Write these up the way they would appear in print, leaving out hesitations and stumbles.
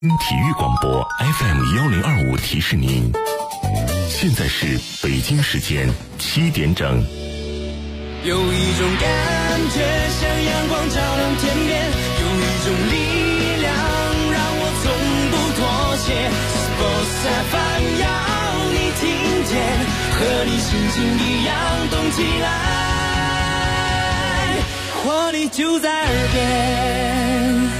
体育广播 FM1025提示您，现在是北京时间7点整。 有一种感觉像阳光照亮天边，有一种力量让我从不妥协。Sports FM 要你听见，和你心情一样动起来，活力就在耳边。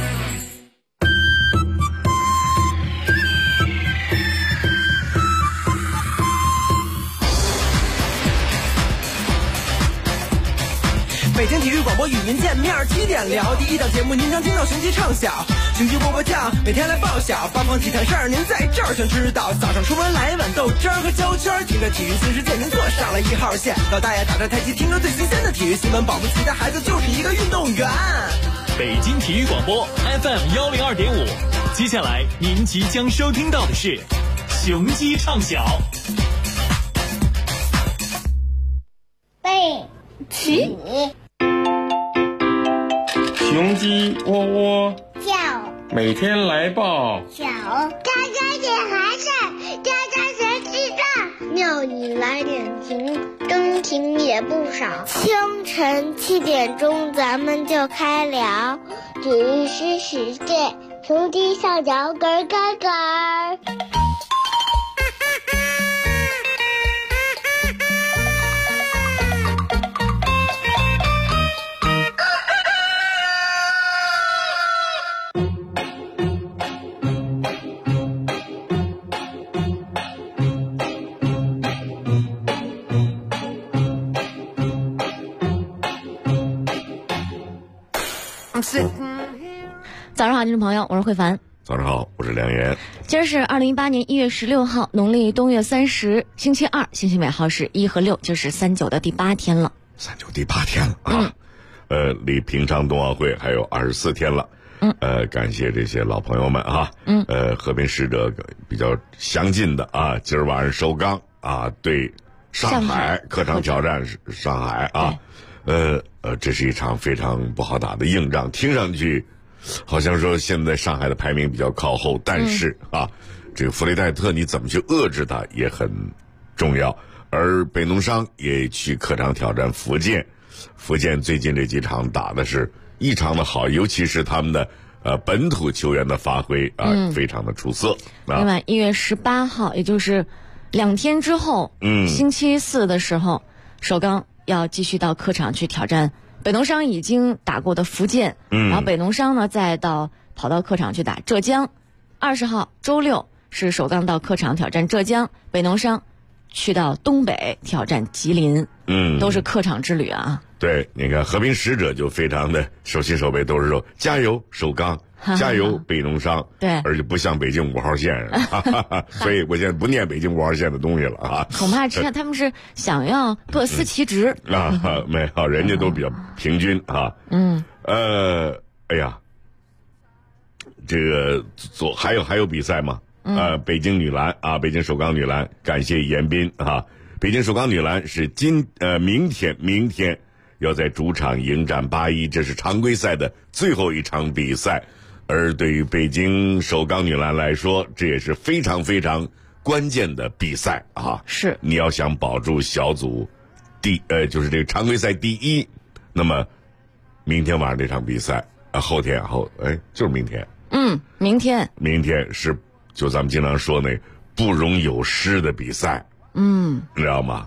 北京体育广播与您见面，7点聊第一档节目，您常听到雄鸡唱晓，雄鸡波波酱，每天来报晓，八方体坛事儿您在这儿全知道。早上出门来一碗豆汁儿和焦圈，听着体育新世界您坐上了1号线。老大爷打着太极，听着最新鲜的体育新闻，保不齐的孩子就是一个运动员。 北京体育广播 FM102.5，接下来您即将收听到的是雄鸡唱晓。 背起。 雄鸡窝窝叫， 每天来报小，家家点寒碜，家家全记账，庙里来点情，真情也不少。清晨7点钟，咱们就开聊，体育新世界，雄鸡上脚咯咯咯。 早上好，听众朋友，我是慧凡。 早上好，我是梁岩。 今儿是2018年1月16号，农历冬月30，星期二，星期尾号是1和6，就是39的第8天了。 39第8天了啊！离平昌冬奥会还有24天了。感谢这些老朋友们啊。和平使者比较相近的啊，今儿晚上首钢啊对上海客场挑战上海啊。这是一场非常不好打的硬仗，听上去好像说现在上海的排名比较靠后，但是这个弗雷戴特你怎么去遏制它也很重要。而北农商也去客场挑战福建，福建最近这几场打的是异常的好，尤其是他们的本土球员的发挥非常的出色。 另外1月18号，也就是2天之后，星期四的时候，首钢要继续到客场去挑战北农商已经打过的福建，然后北农商呢再跑到客场去打浙江。20号周六是首钢到客场挑战浙江，北农商去到东北挑战吉林，都是客场之旅啊。 对，你看和平使者就非常的手心手背都是肉，加油首钢，加油北农商。对，而且不像北京5号线所以我现在不念北京5号线的东西了啊。 恐怕他们是想要各司其职没有，人家都比较平均啊。哎呀，这个还有比赛吗？北京女篮啊，北京首钢女篮，感谢严彬啊。北京首钢女篮是明天要在主场迎战81，这是常规赛的最后一场比赛。而对于北京首钢女篮来说，这也是非常非常关键的比赛啊！ 是， 你要想保住小组就是这个常规赛第一，那么明天晚上这场比赛就是明天。明天是就咱们经常说那不容有失的比赛。你知道吗？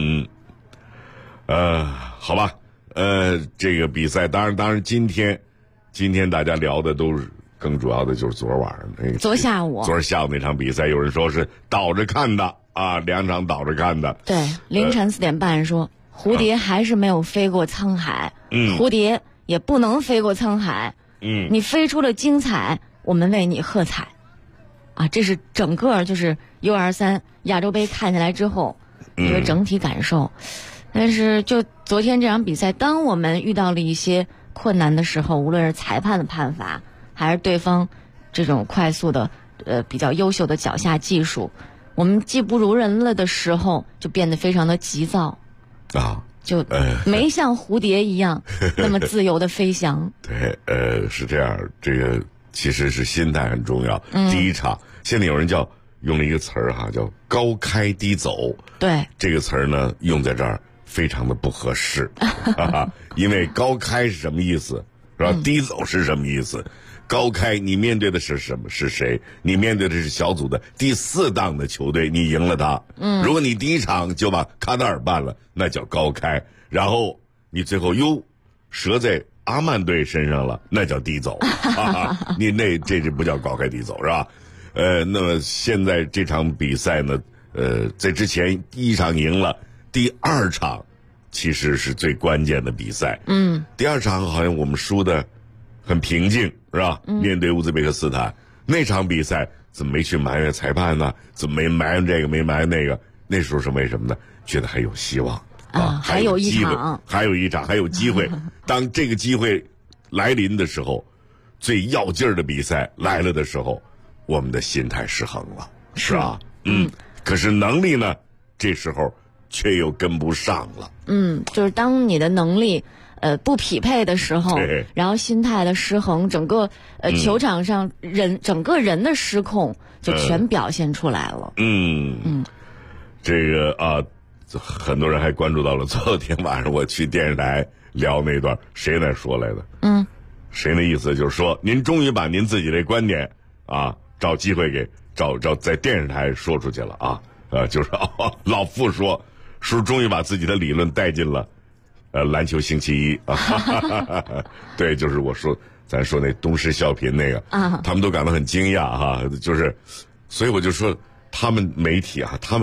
好吧，这个比赛当然今天大家聊的都是更主要的就是昨晚上那个昨下午那场比赛，有人说是倒着看的啊，2场倒着看的。 对，凌晨4点半说蝴蝶还是没有飞过沧海，蝴蝶也不能飞过沧海，你飞出了精彩，我们为你喝彩。这是整个就是 U23 亚洲杯看下来之后一个整体感受。但是就昨天这场比赛，当我们遇到了一些困难的时候，无论是裁判的判罚，还是对方这种快速的比较优秀的脚下技术，我们技不如人了的时候，就变得非常的急躁就没像蝴蝶一样那么自由的飞翔。 对，是这样。这个其实是心态很重要。第一场，现在有人用了一个词儿哈，叫高开低走。 对， 这个词儿呢用在这儿非常的不合适，因为高开是什么意思，是吧？低走是什么意思？高开，你面对的是什么？是谁？你面对的是小组的第4档的球队，你赢了他。如果你第一场就把卡塔尔办了，那叫高开。然后你最后折在阿曼队身上了，那叫低走。你这不叫高开低走，是吧？那么现在这场比赛呢，在之前第一场赢了，第2场其实是最关键的比赛。第2场好像我们输的很平静，是吧？面对乌兹别克斯坦那场比赛，怎么没去埋怨裁判呢？怎么没埋怨这个，没埋怨那个？那时候是为什么呢？觉得还有希望啊， 还有一场， 还有机会。当这个机会来临的时候，最要劲儿的比赛来了的时候，我们的心态失衡了，是吧？可是能力呢，这时候却又跟不上了。 就是当你的能力不匹配的时候，然后心态的失衡，整个球场上整个人的失控就全表现出来了。 这个很多人还关注到了昨天晚上我去电视台聊那段，谁那说来的？谁那意思就是说，您终于把您自己的观点找机会给找在电视台说出去了啊！就是老傅说终于把自己的理论带进了篮球星期一啊。对，就是咱说那东施效颦那个他们都感到很惊讶哈，就是所以我就说他们媒体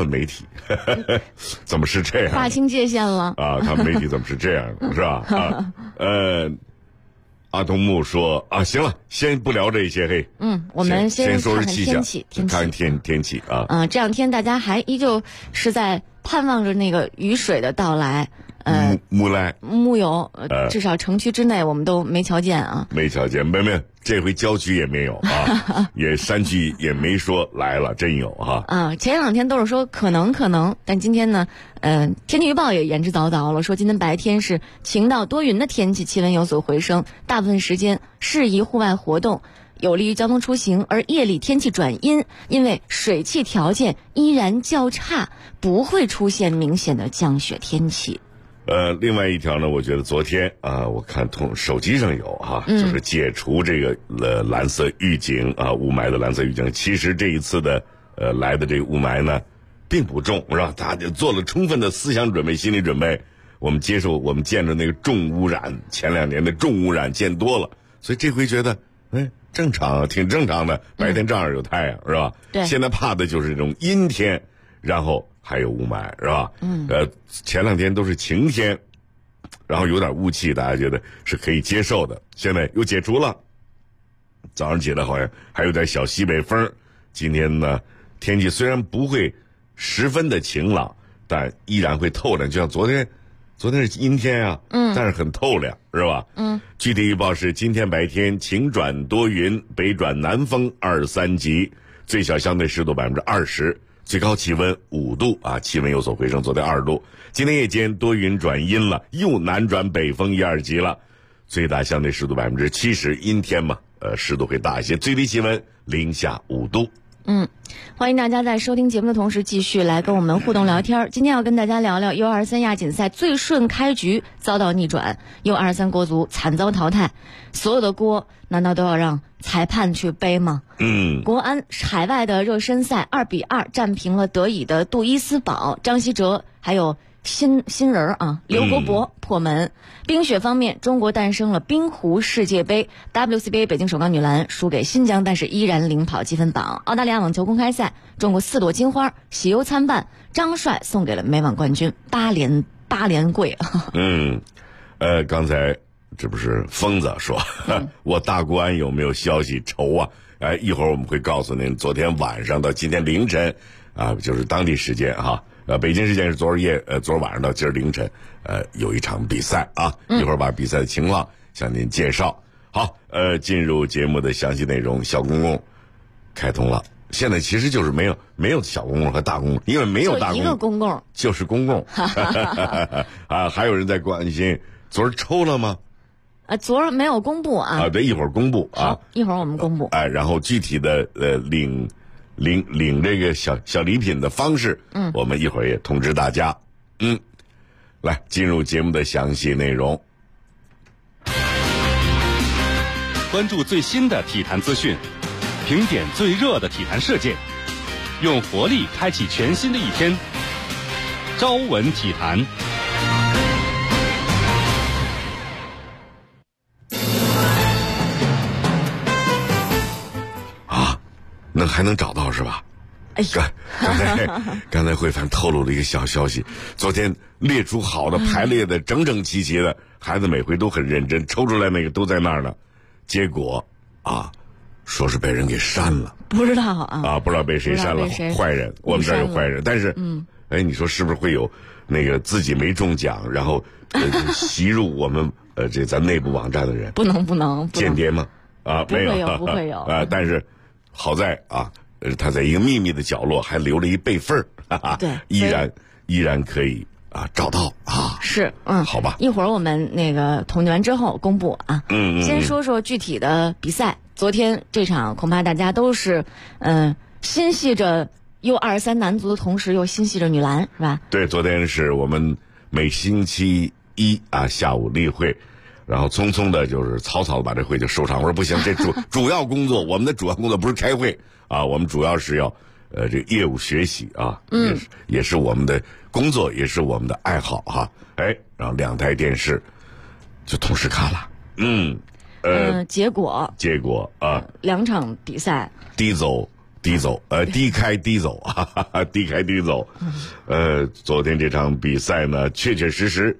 怎么是这样？ 划清界限了他们媒体怎么是这样的，是吧？阿童木说行了，先不聊这些嘿。 我们先说说天气， 看天气啊。 这两天大家还依旧是在盼望着那个雨水的到来。木有，至少城区之内我们都没瞧见啊。没瞧见，没，这回郊区也没有啊，也山区也没说来了，真有哈。 前2天都是说可能，但今天呢，天气预报也言之凿凿了，说今天白天是晴到多云的天气，气温有所回升，大部分时间适宜户外活动，有利于交通出行。而夜里天气转阴，因为水汽条件依然较差，不会出现明显的降雪天气。 另外一条呢，我觉得昨天我看手机上有就是解除这个蓝色预警雾霾的蓝色预警。其实这一次的来的这个雾霾呢，并不重，是吧？大家做了充分的思想准备、心理准备。我们见着那个重污染，前2年的重污染见多了，所以这回觉得正常，挺正常的。白天照样有太阳，是吧？ 对。 现在怕的就是这种阴天，然后还有雾霾，是吧？前2天都是晴天，然后有点雾气，大家觉得是可以接受的。现在又解除了，早上起来好像还有点小西北风。今天呢，天气虽然不会十分的晴朗，但依然会透亮，就像昨天是阴天但是很透亮，是吧？具体预报是今天白天晴转多云，北转南风2-3级，最小相对湿度20%。最高气温5度气温有所回升，昨天2度。今天夜间多云转阴了，又南转北风1-2级了，最大相对湿度70%，阴天嘛，湿度会大一些，最低气温零下5度。 欢迎大家在收听节目的同时继续来跟我们互动聊天。今天要跟大家聊聊 U23 亚锦赛最顺开局遭到逆转， U23 国足惨遭淘汰，所有的锅难道都要让裁判去背吗？国安海外的热身赛2-2战平了德乙的杜伊斯堡，张稀哲还有新人刘国博破门。冰雪方面，中国诞生了冰壶世界杯， WCBA 北京首钢女篮输给新疆，但是依然领跑积分榜。澳大利亚网球公开赛，中国4朵金花，喜忧参半，张帅送给了美网冠军8连跪。 刚才这不是疯子说我大国安有没有消息愁啊？一会儿我们会告诉您，昨天晚上到今天凌晨就是当地时间北京时间是昨儿晚上到今儿凌晨，有一场比赛一会儿把比赛的情况向您介绍。好，进入节目的详细内容，小公共开通了。现在其实就是没有小公共和大公共，因为没有大公共，就一个公共， 就是公共。还有人在关心昨儿抽了吗？ 昨儿没有公布啊。 对，一会儿公布啊。 好，一会儿我们公布。 然后具体的领这个小礼品的方式，我们一会儿也通知大家。来进入节目的详细内容。 关注最新的体坛资讯，评点最热的体坛事件，用活力开启全新的一天。朝闻体坛。 那还能找到是吧？刚才慧凡透露了一个小消息，昨天列出好的排列的整整齐齐的，孩子每回都很认真，抽出来那个都在那儿呢，结果说是被人给删了， 不知道啊， 不知道被谁删了，坏人，我们这儿有坏人，但是你说是不是会有那个自己没中奖，然后袭入我们咱内部网站的人？ 不能间谍吗？ 不会有但是好在他在一个秘密的角落还留了一备份对， 依然可以找到是好吧。 一会儿我们那个统计完之后公布啊。先说说具体的比赛。昨天这场恐怕大家都是心系着U23男足的同时又心系着女篮，是吧？ 对，昨天是我们每星期一下午例会。然后匆匆的就是草草的把这会就收场。我说不行，这主要工作，我们的主要工作不是开会我们主要是要这个业务学习也是我们的工作，也是我们的爱好然后2台电视就同时看了。 结果2场比赛低走低开低走低开低走。昨天这场比赛呢，确实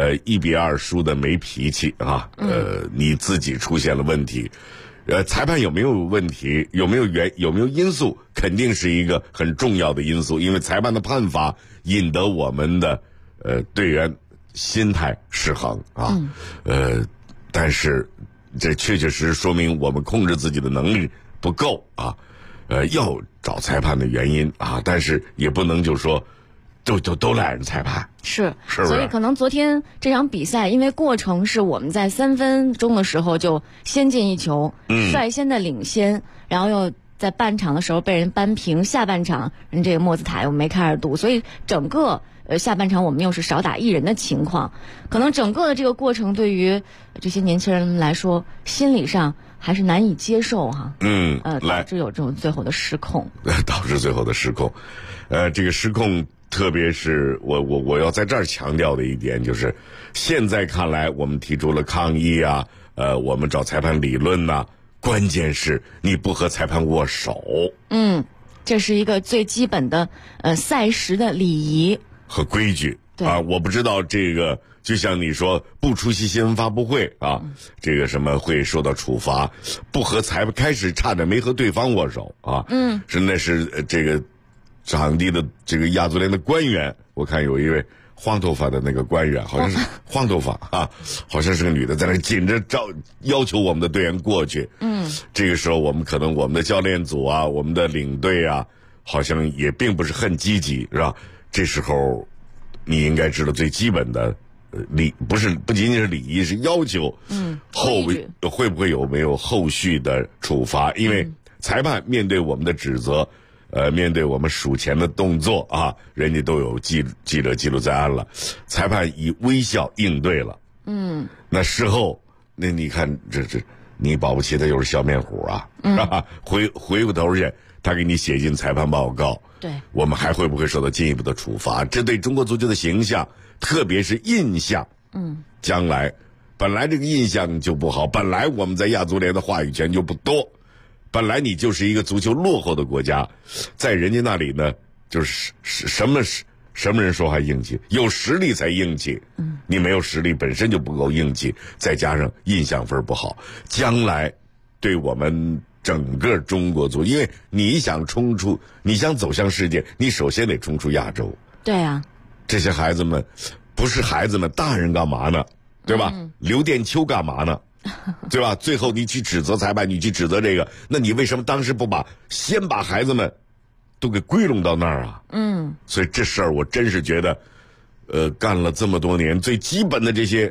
1-2输的没脾气你自己出现了问题，裁判有没有问题，有没有因素，肯定是一个很重要的因素，因为裁判的判罚引得我们的队员心态失衡但是这确实说明我们控制自己的能力不够要找裁判的原因但是也不能就说都赖人裁判， 是不是？ 所以可能昨天这场比赛，因为过程是我们在3分钟的时候就先进一球，率先的领先，然后又在半场的时候被人扳平，下半场人这个莫兹塔又梅开二度，所以整个下半场我们又是少打1人的情况，可能整个的这个过程对于这些年轻人来说，心理上还是难以接受导致有这种最后的失控， 导致最后的失控，这个失控。特别是我要在这儿强调的一点就是，现在看来我们提出了抗议我们找裁判理论关键是你不和裁判握手。 这是一个最基本的赛时的礼仪和规矩我不知道这个，就像你说不出席新闻发布会这个什么会受到处罚，不和裁判开始差点没和对方握手那是这个。场地的这个亚足联的官员，我看有一位黄头发的那个官员，好像是黄头发好像是个女的，在那紧着要求我们的队员过去。这个时候我们可能我们的教练组我们的领队好像也并不是很积极，是吧？这时候你应该知道最基本的不仅仅是礼仪，是要求。会不会没有后续的处罚？因为裁判面对我们的指责。面对我们数钱的动作人家都有记者记录在案了，裁判以微笑应对了。那事后那你看这你保不齐他又是笑面虎是吧？回过头去他给你写进裁判报告， 对， 我们还会不会受到进一步的处罚？这对中国足球的形象，特别是印象，将来本来这个印象就不好，本来我们在亚足联的话语权就不多。本来你就是一个足球落后的国家，在人家那里呢，就是什么人说话硬气，有实力才硬气。你没有实力本身就不够硬气，再加上印象分不好，将来对我们整个中国足，因为你想走向世界，你首先得冲出亚洲。 对这些孩子们不是孩子们，大人干嘛呢？对吧？刘殿秋干嘛呢？对吧？最后你去指责裁判，你去指责这个，那你为什么当时不先把孩子们都给归拢到那儿所以这事儿我真是觉得，干了这么多年，最基本的这些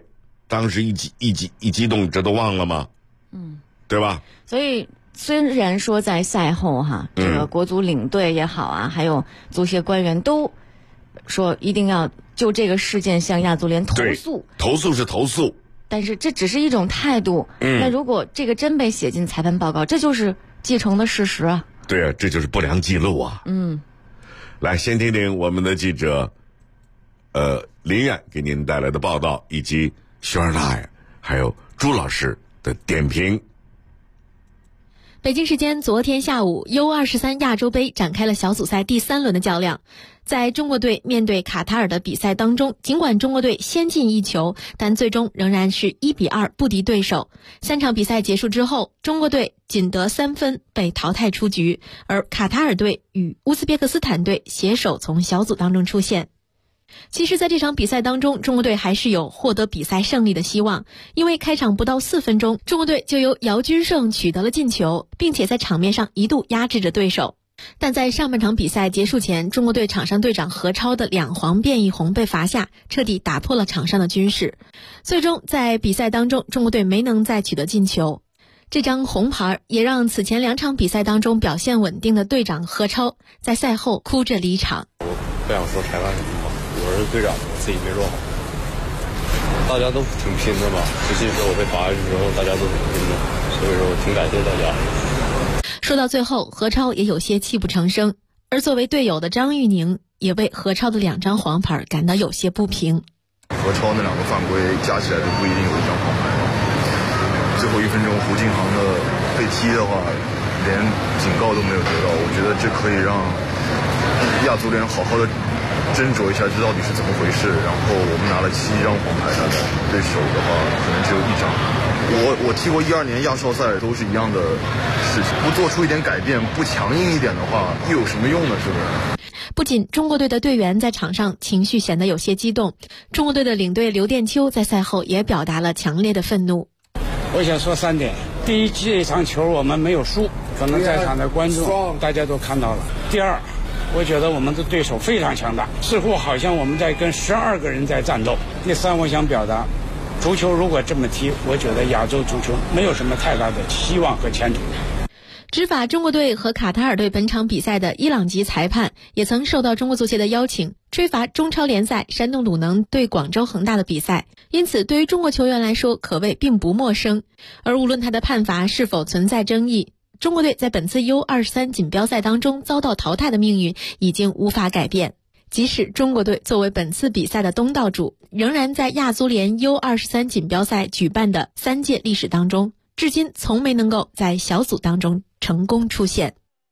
当时一激动，这都忘了吗？对吧？ 所以虽然说在赛后哈，这个国足领队也好啊，还有足协官员都说一定要就这个事件向亚足联投诉。 投诉是投诉， 但是这只是一种态度。那如果这个真被写进裁判报告，这就是既成的事实啊。 对啊，这就是不良记录啊。来，先听听我们的记者林苑给您带来的报道，以及熊二大爷还有朱老师的点评。 北京时间昨天下午 U23 亚洲杯展开了小组赛第3轮的较量。在中国队面对卡塔尔的比赛当中，尽管中国队先进1球，但最终仍然是1-2不敌对手。3场比赛结束之后，中国队仅得3分被淘汰出局，而卡塔尔队与乌兹别克斯坦队携手从小组当中出现。其实在这场比赛当中，中国队还是有获得比赛胜利的希望，因为开场不到4分钟，中国队就由姚军胜取得了进球，并且在场面上一度压制着对手。但在上半场比赛结束前，中国队场上队长何超的2黄变1红被罚下，彻底打破了场上的均势。最终在比赛当中，中国队没能再取得进球。这张红牌也让此前2场比赛当中表现稳定的队长何超在赛后哭着离场。 我不想说裁判什么，我是队长，我自己没做好。大家都挺拼的嘛，尤其是我被罚下去之后，大家都挺拼的，所以说我挺感谢大家。 说到最后，何超也有些泣不成声，而作为队友的张玉宁也为何超的2张黄牌感到有些不平。 何超那2个犯规加起来都不一定有1张黄牌。最后1分钟胡金航的被踢的话，连警告都没有得到，我觉得这可以让亚足联好好的斟酌一下这到底是怎么回事。然后我们拿了7张黄牌，对手的话可能只有1张。我踢过12年亚少赛，都是一样的事情，不做出一点改变，不强硬一点的话，又有什么用呢？是不是？ 不仅中国队的队员在场上情绪显得有些激动，中国队的领队刘殿秋在赛后也表达了强烈的愤怒。 我想说3点：第一，这场球我们没有输，可能在场的观众大家都看到了；第二，我觉得我们的对手非常强大，似乎好像我们在跟12个人在战斗；第三，我想表达，足球如果这么踢，我觉得亚洲足球没有什么太大的希望和前途。 执法中国队和卡塔尔队本场比赛的伊朗籍裁判也曾受到中国足协的邀请，吹罚中超联赛山东鲁能对广州恒大的比赛，因此对于中国球员来说可谓并不陌生。而无论他的判罚是否存在争议，中国队在本次 U23 锦标赛当中遭到淘汰的命运已经无法改变。即使中国队作为本次比赛的东道主，仍然在亚足联 U23 锦标赛举办的3届历史当中，至今从没能够在小组当中成功出现。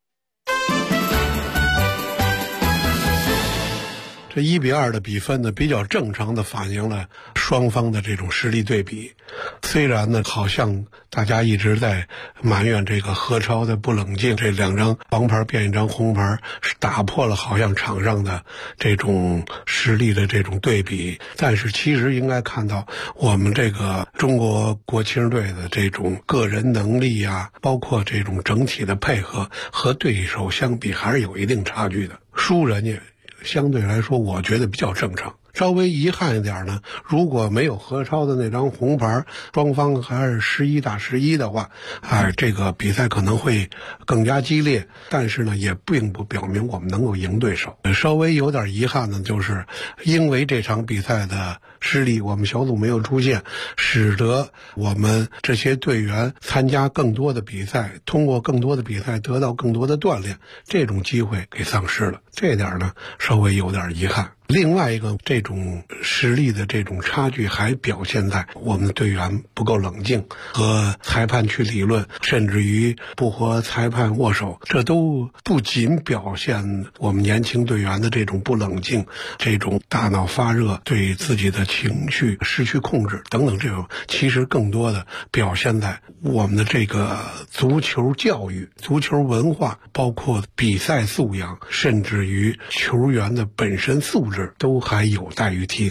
这1-2的比分呢，比较正常的反映了双方的这种实力对比。虽然呢，好像大家一直在埋怨这个何超的不冷静，这2张黄牌变1张红牌，是打破了好像场上的这种实力的这种对比。但是其实应该看到，我们这个中国国青队的这种个人能力啊，包括这种整体的配合，和对手相比还是有一定差距的。输人家相对来说我觉得比较正常。稍微遗憾一点呢，如果没有何超的那张红牌，双方还是11打11的话，这个比赛可能会更加激烈，但是呢也并不表明我们能够赢对手。稍微有点遗憾呢，就是因为这场比赛的失利，我们小组没有出现，使得我们这些队员参加更多的比赛，通过更多的比赛得到更多的锻炼，这种机会给丧失了，这点呢稍微有点遗憾。另外一个，这种实力的这种差距还表现在我们的队员不够冷静，和裁判去理论，甚至于不和裁判握手，这都不仅表现我们年轻队员的这种不冷静，这种大脑发热，对自己的情绪失去控制等等，这种其实更多的表现在我们的这个足球教育、足球文化，包括比赛素养，甚至于球员的本身素质都还有待于提高。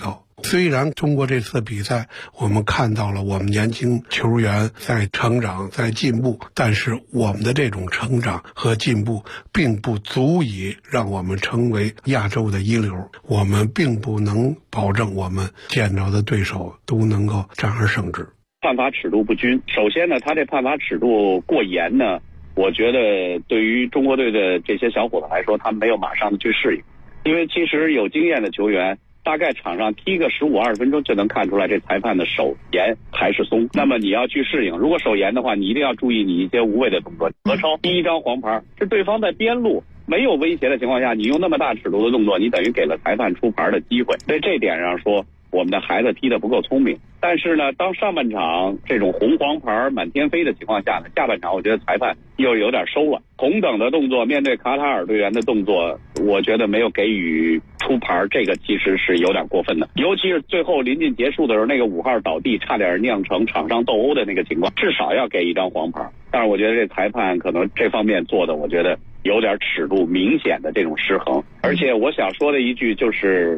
虽然通过这次比赛我们看到了我们年轻球员在成长在进步，但是我们的这种成长和进步并不足以让我们成为亚洲的一流，我们并不能保证我们见着的对手都能够战而胜之。 判罚尺度不均，首先呢，他这判罚尺度过严呢，我觉得对于中国队的这些小伙子来说，他们没有马上的去适应，因为其实有经验的球员大概场上踢个15-20分钟就能看出来这裁判的手严还是松。那么你要去适应，如果手严的话，你一定要注意你一些无谓的动作。何超第一张黄牌是对方在边路没有威胁的情况下，你用那么大尺度的动作，你等于给了裁判出牌的机会。在这点上说，我们的孩子踢得不够聪明。但是呢，当上半场这种红黄牌满天飞的情况下呢，下半场我觉得裁判又有点收了。同等的动作面对卡塔尔队员的动作，我觉得没有给予出牌，这个其实是有点过分的。尤其是最后临近结束的时候，那个5号倒地差点酿成场上斗殴的那个情况，至少要给一张黄牌。但是我觉得这裁判可能这方面做的，我觉得有点尺度明显的这种失衡。而且我想说的一句就是，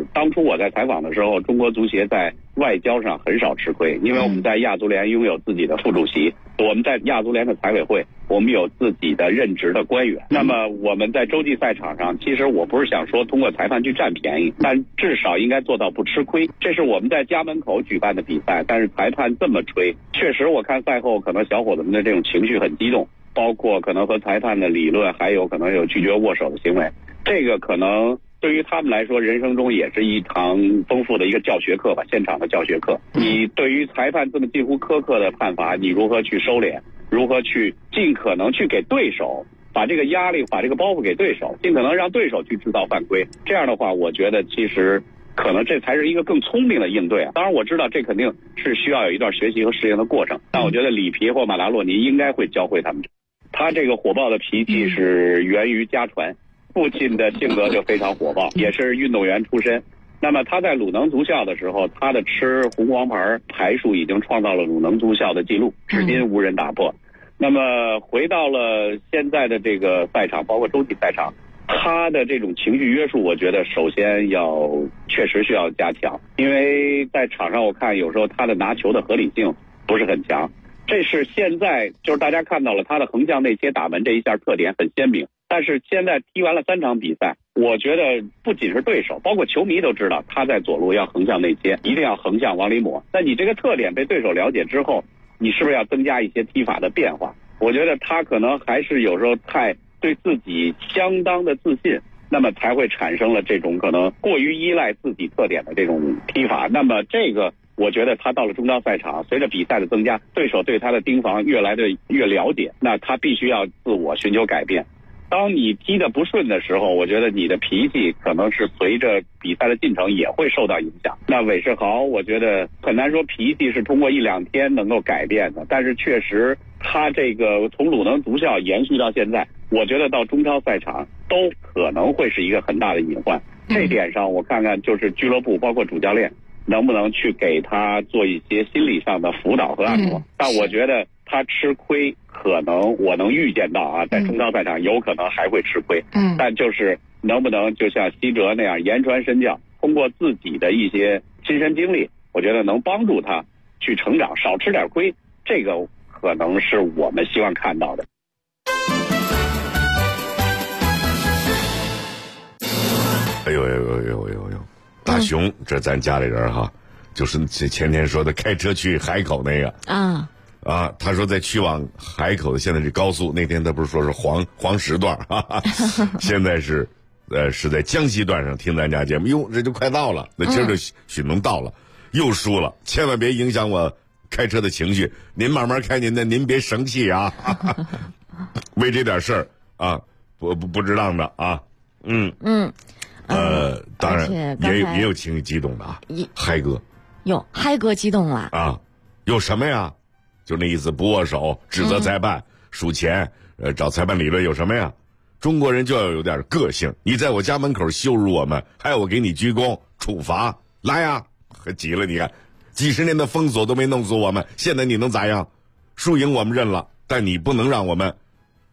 当初我在采访的时候，中国足协在外交上很少吃亏，因为我们在亚足联拥有自己的副主席，我们在亚足联的财委会，我们有自己的任职的官员。那么我们在洲际赛场上，其实我不是想说通过裁判去占便宜，但至少应该做到不吃亏。这是我们在家门口举办的比赛，但是裁判这么吹，确实我看赛后可能小伙子们的这种情绪很激动，包括可能和裁判的理论，还有可能有拒绝握手的行为，这个可能对于他们来说，人生中也是一堂丰富的一个教学课吧，现场的教学课。你对于裁判这么近乎苛刻的判罚，你如何去收敛，如何去尽可能去给对手把这个压力，把这个包袱给对手，尽可能让对手去制造犯规。这样的话，我觉得其实可能这才是一个更聪明的应对啊。当然我知道这肯定是需要有一段学习和适应的过程，但我觉得里皮或马达洛尼应该会教会他们。他这个火爆的脾气是源于家传，父亲的性格就非常火爆，也是运动员出身。那么他在鲁能足校的时候，他的吃红黄牌牌数已经创造了鲁能足校的记录，至今无人打破。那么回到了现在的这个赛场，包括洲际赛场，他的这种情绪约束，我觉得首先确实需要加强，因为在场上我看有时候他的拿球的合理性不是很强。这是现在就是大家看到了他的横向内切打门这一下特点很鲜明，但是现在踢完了3场比赛，我觉得不仅是对手，包括球迷都知道他在左路要横向内切，一定要横向往里抹。那你这个特点被对手了解之后，你是不是要增加一些踢法的变化？我觉得他可能还是有时候太对自己相当的自信，那么才会产生了这种可能过于依赖自己特点的这种踢法。那么这个我觉得他到了中超赛场，随着比赛的增加，对手对他的盯防越来越了解，那他必须要自我寻求改变。当你踢得不顺的时候，我觉得你的脾气可能是随着比赛的进程也会受到影响。那韦世豪我觉得很难说脾气是通过1-2天能够改变的，但是确实他这个从鲁能足校延续到现在，我觉得到中超赛场都可能会是一个很大的隐患。这点上我看看就是俱乐部包括主教练能不能去给他做一些心理上的辅导和按摩。但我觉得他吃亏可能我能预见到啊，在中超赛场有可能还会吃亏。但就是能不能就像西哲那样言传身教，通过自己的一些亲身经历，我觉得能帮助他去成长，少吃点亏，这个可能是我们希望看到的。 哎呦，大熊，这咱家里人哈，就是前天说的开车去海口那个啊，他说在去往海口的现在这高速，那天他不是说是黄石段，现在是在江西段上听咱家节目，哟，这就快到了，那今儿就许能到了，又输了，千万别影响我开车的情绪，您慢慢开您的，您别生气啊，为这点事儿啊，不值当的啊，当然也有情绪激动的啊，嗨哥， 嗨哥激动了啊，有什么呀？就那意思，不握手，指责裁判，数钱，找裁判理论有什么呀？中国人就要有点个性。你在我家门口羞辱我们，还要我给你鞠躬处罚，来呀！可急了，你看，几十年的封锁都没弄死我们，现在你能咋样？输赢我们认了，但你不能让我们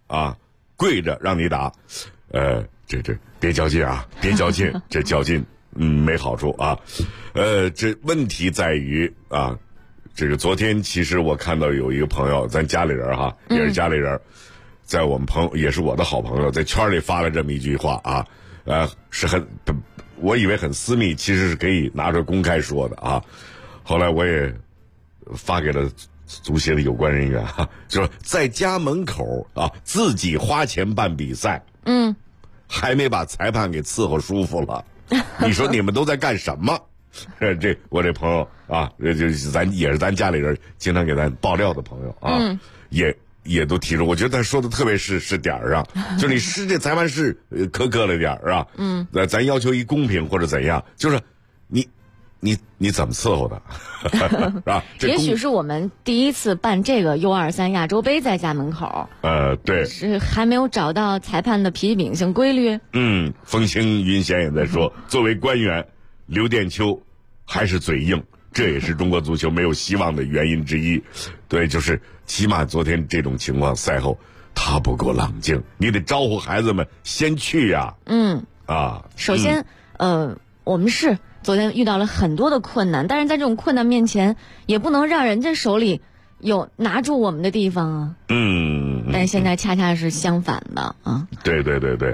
跪着让你打。这别较劲啊，别较劲，这较劲没好处啊。这问题在于啊，这个昨天其实我看到有一个朋友，咱家里人哈，也是家里人，在我们也是我的好朋友，在圈里发了这么一句话啊，是我以为很私密，其实是可以拿出来公开说的啊。后来我也发给了足协的有关人员啊，就是在家门口啊自己花钱办比赛，还没把裁判给伺候舒服了，你说你们都在干什么？我这朋友啊，也是咱家里人经常给咱爆料的朋友啊，也都提出，我觉得他说的特别是点儿上，就是你是这裁判是苛刻了点儿啊，咱要求一公平或者怎样，就是你怎么伺候的，是吧？ 也许是我们第一次办这个 U23亚洲杯在家门口， 对， 是还没有找到裁判的脾气秉性规律。 风清云闲也在说，作为官员，刘殿秋还是嘴硬，这也是中国足球没有希望的原因之一。对，就是起码昨天这种情况，赛后他不够冷静，你得招呼孩子们先去呀。 首先，我们是昨天遇到了很多的困难，但是在这种困难面前，也不能让人家手里有拿住我们的地方啊。但现在恰恰是相反的啊。 对，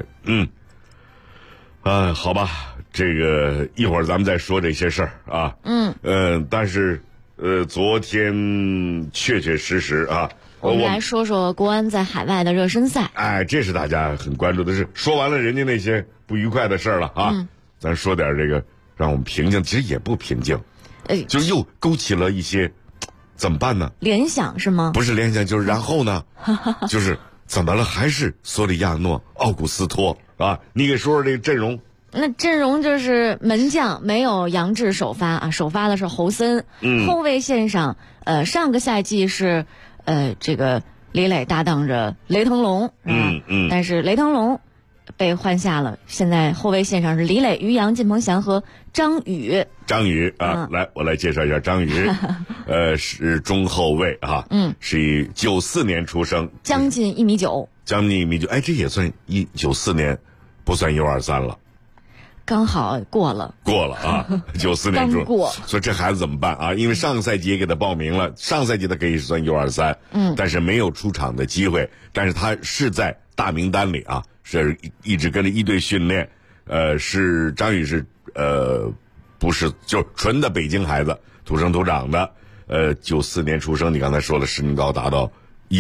好吧，这个一会儿咱们再说这些事儿啊。但是昨天确实啊， 我们来说说国安在海外的热身赛。 这是大家很关注的事。说完了人家那些不愉快的事儿了啊，咱说点这个让我们平静，其实也不平静，就又勾起了一些怎么办呢？ 联想是吗？ 不是联想，就是然后呢，就是怎么了？还是索里亚诺、奥古斯托啊？你给说说这个阵容。 那阵容就是门将没有杨志首发啊，首发的是侯森。后卫线上，上个赛季是这个李磊搭档着雷腾龙，但是雷腾龙被换下了，现在后卫线上是李磊、于洋、靳鹏翔和张宇。 来，我来介绍一下张宇，是中后卫啊，是以94年出生， 将近1.9米， 这也算94年，不算 U23 了。 刚好过了啊！94年刚过， 所以这孩子怎么办啊？因为上个赛季也给他报名了，上赛季他可以算 U23，但是没有出场的机会，但是他是在大名单里啊，是一直跟着一队训练。是张宇是不是就纯的北京孩子，土生土长的，94年出生，你刚才说了身高达到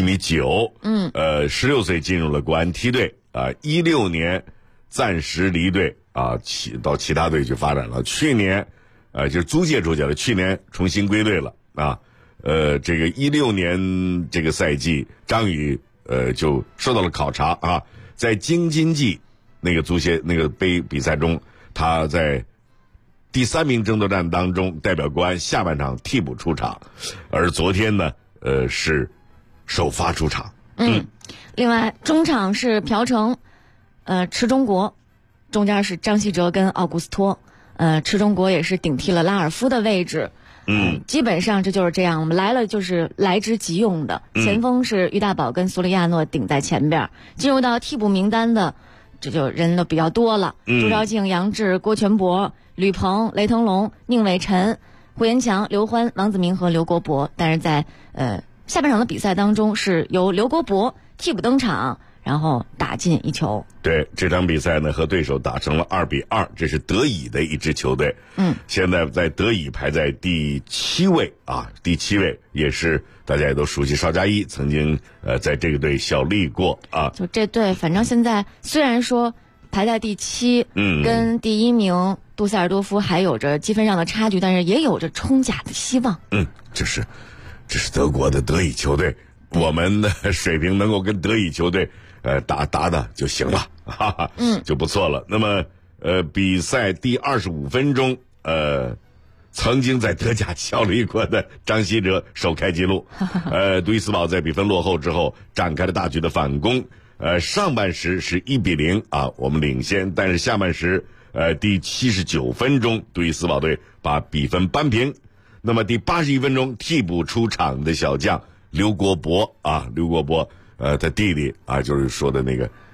1.9米，16岁进入了国安梯队啊，16年暂时离队。到其他队去发展了。去年，就是租借出去了。去年重新归队了啊。这个16年这个赛季，张宇就受到了考察啊。在京津冀那个足协那个杯比赛中，他在第3名争夺战当中代表国安下半场替补出场，而昨天呢，是首发出场。 另外中场是朴成，池中国。中间是张稀哲跟奥古斯托，池中国也是顶替了拉尔夫的位置，基本上这就是这样，我们来了就是来之即用的，前锋是于大宝跟索里亚诺顶在前边，进入到替补名单的，这就人都比较多了，朱兆庆、杨志、郭全博、吕鹏、雷腾龙、宁伟晨、胡延强、刘欢、王子明和刘国博，但是在下半场的比赛当中是由刘国博替补登场，然后打进1球。 对，这场比赛呢和对手打成了2-2，这是德乙的一支球队。现在在德乙排在第7位啊，第7位也是大家也都熟悉，邵佳一曾经在这个队效力过啊。 就这队，反正现在虽然说排在第7，跟第1名杜塞尔多夫还有着积分上的差距，但是也有着冲甲的希望。 这是德国的德乙球队，我们的水平能够跟德乙球队打的就行了，哈哈，就不错了。那么比赛第25分钟，曾经在德甲效力过的张稀哲首开纪录，杜伊斯堡在比分落后之后展开了大局的反攻，上半时是1-0啊，我们领先，但是下半时第79分钟，杜伊斯堡队把比分扳平。那么第81分钟，替补出场的小将刘国博啊，他弟弟啊，就是说的那个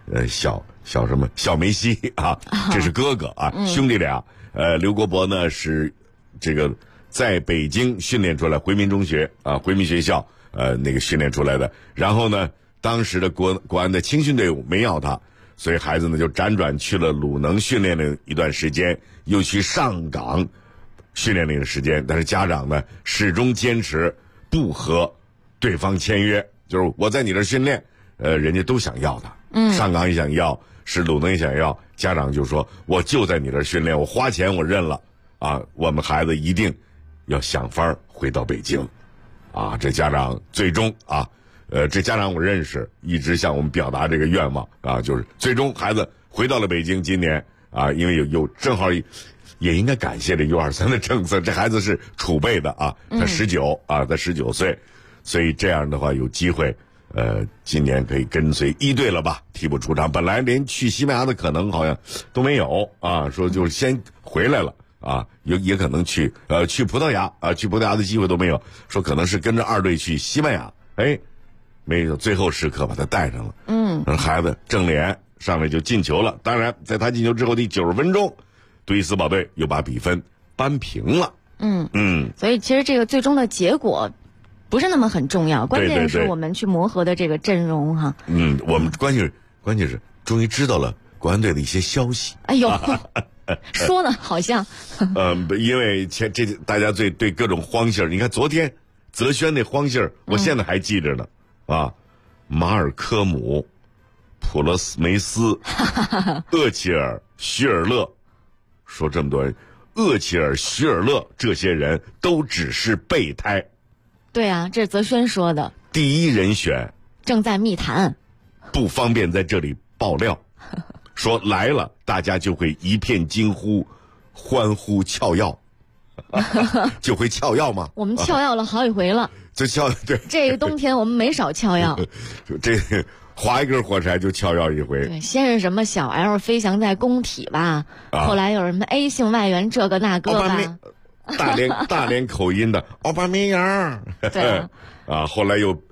小梅西啊，这是哥哥啊，兄弟俩。刘国博呢是这个在北京训练出来，回民中学啊，回民学校那个训练出来的。然后呢，当时的国安的青训队伍没要他，所以孩子呢就辗转去了鲁能训练了一段时间，又去上港训练了一段时间。但是家长呢始终坚持不和对方签约，就是我在你这训练，人家都想要他，上港也想要，是鲁能也想要，家长就说我就在你这训练，我花钱我认了啊，我们孩子一定要想法回到北京啊。这家长最终啊，这家长我认识，一直向我们表达这个愿望啊，就是最终孩子回到了北京。今年啊，因为有正好也应该感谢这 U23 的政策，这孩子是储备的啊，他19啊，他19岁，所以这样的话有机会今年可以跟随一队了吧，替补出场。本来连去西班牙的可能好像都没有啊，说就是先回来了啊，也可能去葡萄牙啊，去葡萄牙的机会都没有，说可能是跟着2队去西班牙，没有，最后时刻把他带上了。让孩子正脸上来就进球了。当然，在他进球之后第90分钟，杜伊斯堡队又把比分扳平了。 所以其实这个最终的结果不是那么很重要，关键是我们去磨合的这个阵容哈。 我们关键是终于知道了国安队的一些消息。 哎呦，说呢好像。 因为大家对各种荒信儿，你看昨天泽轩那荒信儿，我现在还记着呢啊，马尔科姆、普勒斯梅斯、厄齐尔、徐尔勒，说这么多人，厄齐尔、徐尔勒这些人都只是备胎。 对啊，这是泽轩说的。 第一人选正在密谈， 不方便在这里爆料。说来了，大家就会一片惊呼、欢呼、翘药，就会翘药吗？ 我们翘药了好几回了。 就翘对。 这个冬天我们没少翘药。 这划一根火柴就翘药一回。 对，先是什么小 L 飞翔在工体吧，后来有什么 A 姓外援这个那个吧。 大连口音的奥巴梅扬。 对啊，后来又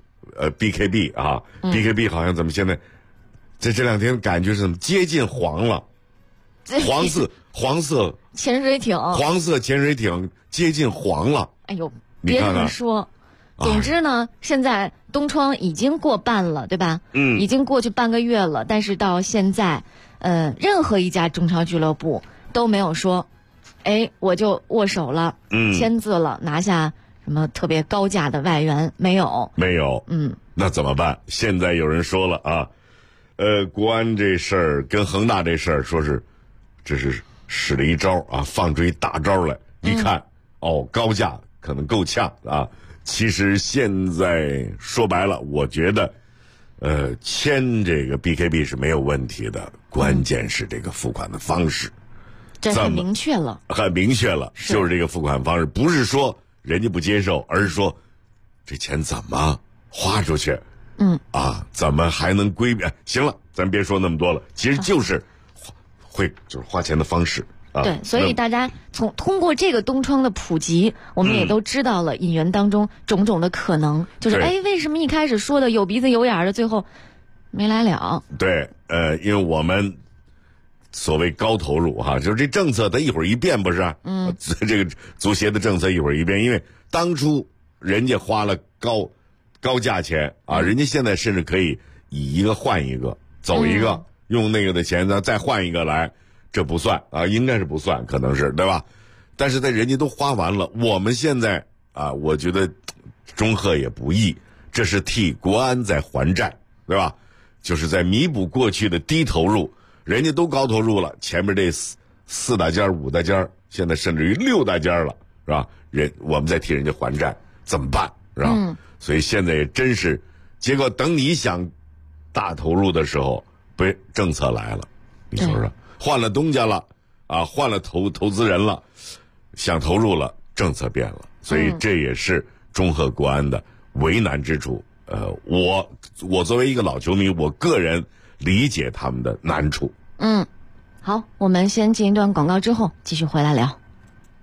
BKB 啊，BKB 好像怎么现在这2天感觉是怎么接近黄了，黄色潜水艇， 黄色潜水艇接近黄了。 哎呦，别这么说。总之呢，现在东窗已经过半了，对吧？已经过去半个月了，但是到现在，任何一家中超俱乐部都没有说，我就握手了，签字了，拿下什么特别高价的外援，没有。 那怎么办？现在有人说了啊，国安这事儿跟恒大这事儿说是，这是使了一招啊，放出一大招来。一看，高价可能够呛啊。其实现在说白了，我觉得，签这个 BKB 是没有问题的，关键是这个付款的方式。 这很明确了， 就是这个付款方式，不是说人家不接受，而是说这钱怎么花出去？怎么还能规避？行了，咱别说那么多了，其实就是就是花钱的方式。 对，所以大家通过这个东窗的普及，我们也都知道了引援当中种种的可能，就是为什么一开始说的有鼻子有眼的，最后没来了？ 对，因为我们所谓高投入哈，就是这政策它一会儿一变，不是？这个足协的政策一会儿一变，因为当初人家花了高价钱啊，人家现在甚至可以以一个换一个，走一个，用那个的钱再换一个来。这不算啊，应该是不算，可能是对吧？但是在人家都花完了，我们现在啊，我觉得中赫也不易，这是替国安在还债，对吧？就是在弥补过去的低投入，人家都高投入了，前面这四大家5大家，现在甚至于6大家了，是吧？我们在替人家还债，怎么办？是吧？所以现在也真是，结果等你想大投入的时候，政策来了，你说说。换了东家了啊，换了投资人了，想投入了，政策变了，所以这也是中赫国安的为难之处。我作为一个老球迷，我个人理解他们的难处。 好，我们先进一段广告之后继续回来聊。 东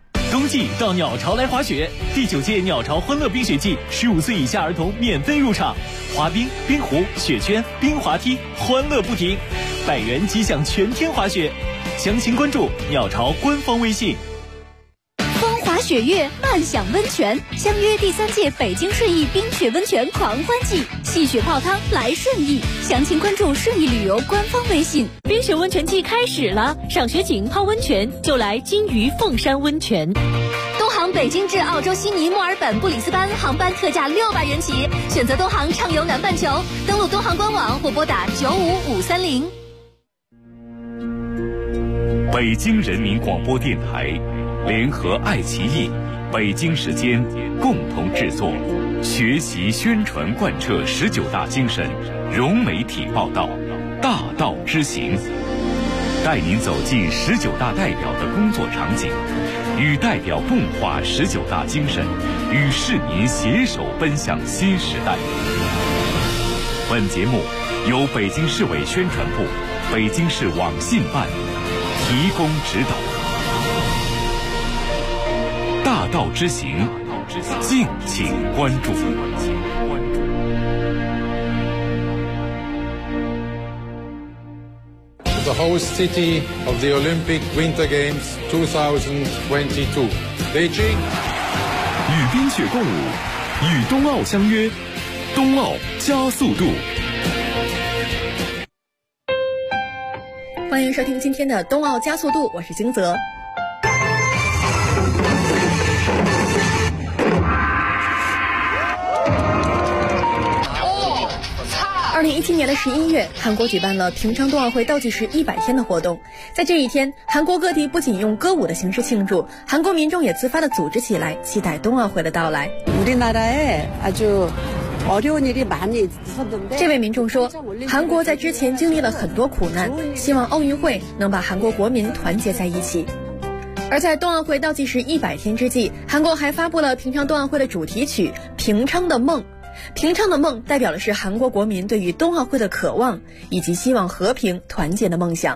季到鸟巢来滑雪。第9届鸟巢欢乐冰雪季，15岁以下儿童免费入场，滑冰、冰壶、雪圈、冰滑梯，欢乐不停，100元即享全天滑雪。详情关注鸟巢官方微信。 风华雪月，漫享温泉，相约第3届北京顺义冰雪温泉狂欢季，戏雪泡汤来顺义。详情关注顺义旅游官方微信。 冰雪温泉季开始了，赏雪景、泡温泉就来金鱼凤山温泉。 东航北京至澳洲悉尼、墨尔本、布里斯班航班特价600元起，选择东航畅游南半球。登录东航官网或拨打95530。 北京人民广播电台联合爱奇艺、北京时间共同制作，学习宣传贯彻19大精神，融媒体报道，大道之行，带您走进19大代表的工作场景，与代表共话19大精神，与市民携手奔向新时代。本节目由北京市委宣传部、北京市网信办提供指导。大道之行，敬请关注。 The host city of the Olympic Winter Games 2022, Beijing. 与冰雪共舞，与冬奥相约，冬奥加速度。 欢迎收听今天的冬奥加速度，我是金泽。2017年的11月，韩国举办了平昌冬奥会倒计时100天的活动。在这一天，韩国各地不仅用歌舞的形式庆祝，韩国民众也自发地组织起来，期待冬奥会的到来。这位民众说，韩国在之前经历了很多苦难，希望奥运会能把韩国国民团结在一起。而在冬奥会倒计时100天之际，韩国还发布了平昌冬奥会的主题曲《平昌的梦》。平昌的梦代表的是韩国国民对于冬奥会的渴望，以及希望和平团结的梦想。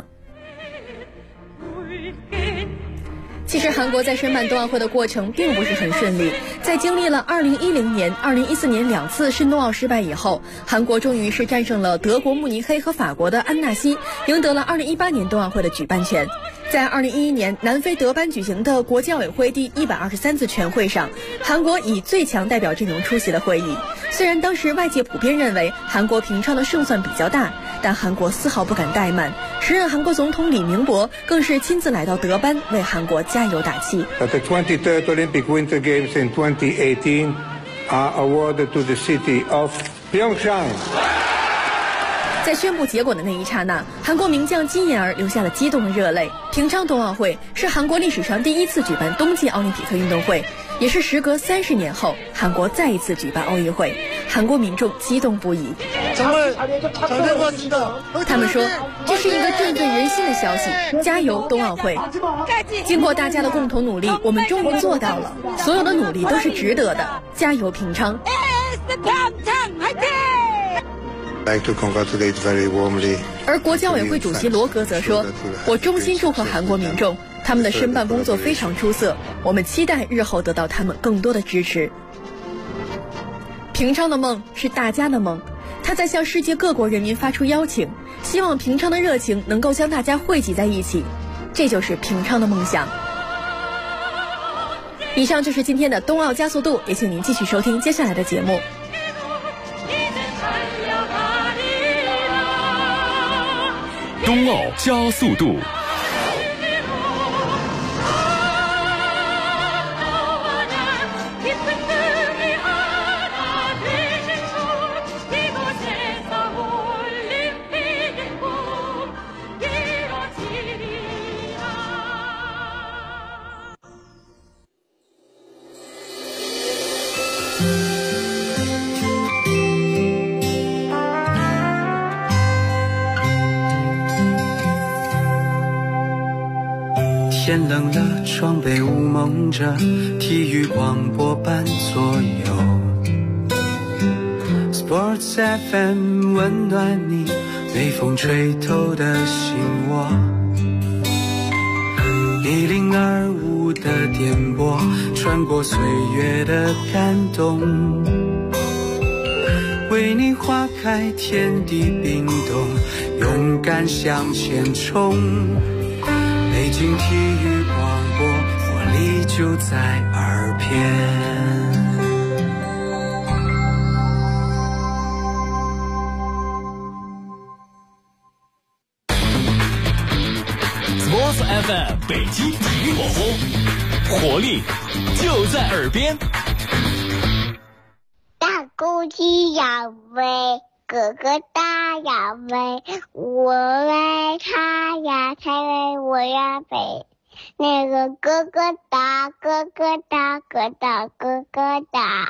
其实韩国在申办冬奥会的过程并不是很顺利，在经历了2010年、2014年2次申冬奥失败以后，韩国终于是战胜了德国慕尼黑和法国的安纳西，赢得了2018年冬奥会的举办权。在2011年南非德班举行的国际奥委会第123次全会上，韩国以最强代表阵容出席了会议。虽然当时外界普遍认为韩国平昌的胜算比较大，但韩国丝毫不敢怠慢。时任韩国总统李明博更是亲自来到德班为韩国加油打气。 The 23rd Olympic Winter Games in 2018 are awarded to the city of Pyeongchang. 在宣布结果的那一刹那，韩国名将金妍儿流下了激动的热泪。平昌冬奥会是韩国历史上第1次举办冬季奥林匹克运动会，也是时隔30年后韩国再一次举办奥运会，韩国民众激动不已。他们说，这是一个振奋人心的消息，加油冬奥会！经过大家的共同努力，我们终于做到了，所有的努力都是值得的，加油平昌 ！Like to congratulate very warmly. 而国际奥委会主席罗格则说，我衷心祝贺韩国民众，他们的申办工作非常出色，我们期待日后得到他们更多的支持。平昌的梦是大家的梦，他在向世界各国人民发出邀请，希望平昌的热情能够将大家汇集在一起，这就是平昌的梦想。以上就是今天的冬奥加速度，也请您继续收听接下来的节目。 冬奥加速度。 天冷了，窗被雾蒙着，体育广播伴左右。Sports FM 温暖你，被风吹透的心窝。 1025的电波，穿过岁月的感动，为你花开天地冰冻，勇敢向前冲。北京体育广播，活力就在耳边。 FM 北京体育广播，活力就在耳边。 大公鸡要飞，哥哥大要飞，我为他呀，才为我呀飞。那个哥哥大，哥哥大，哥大哥哥大。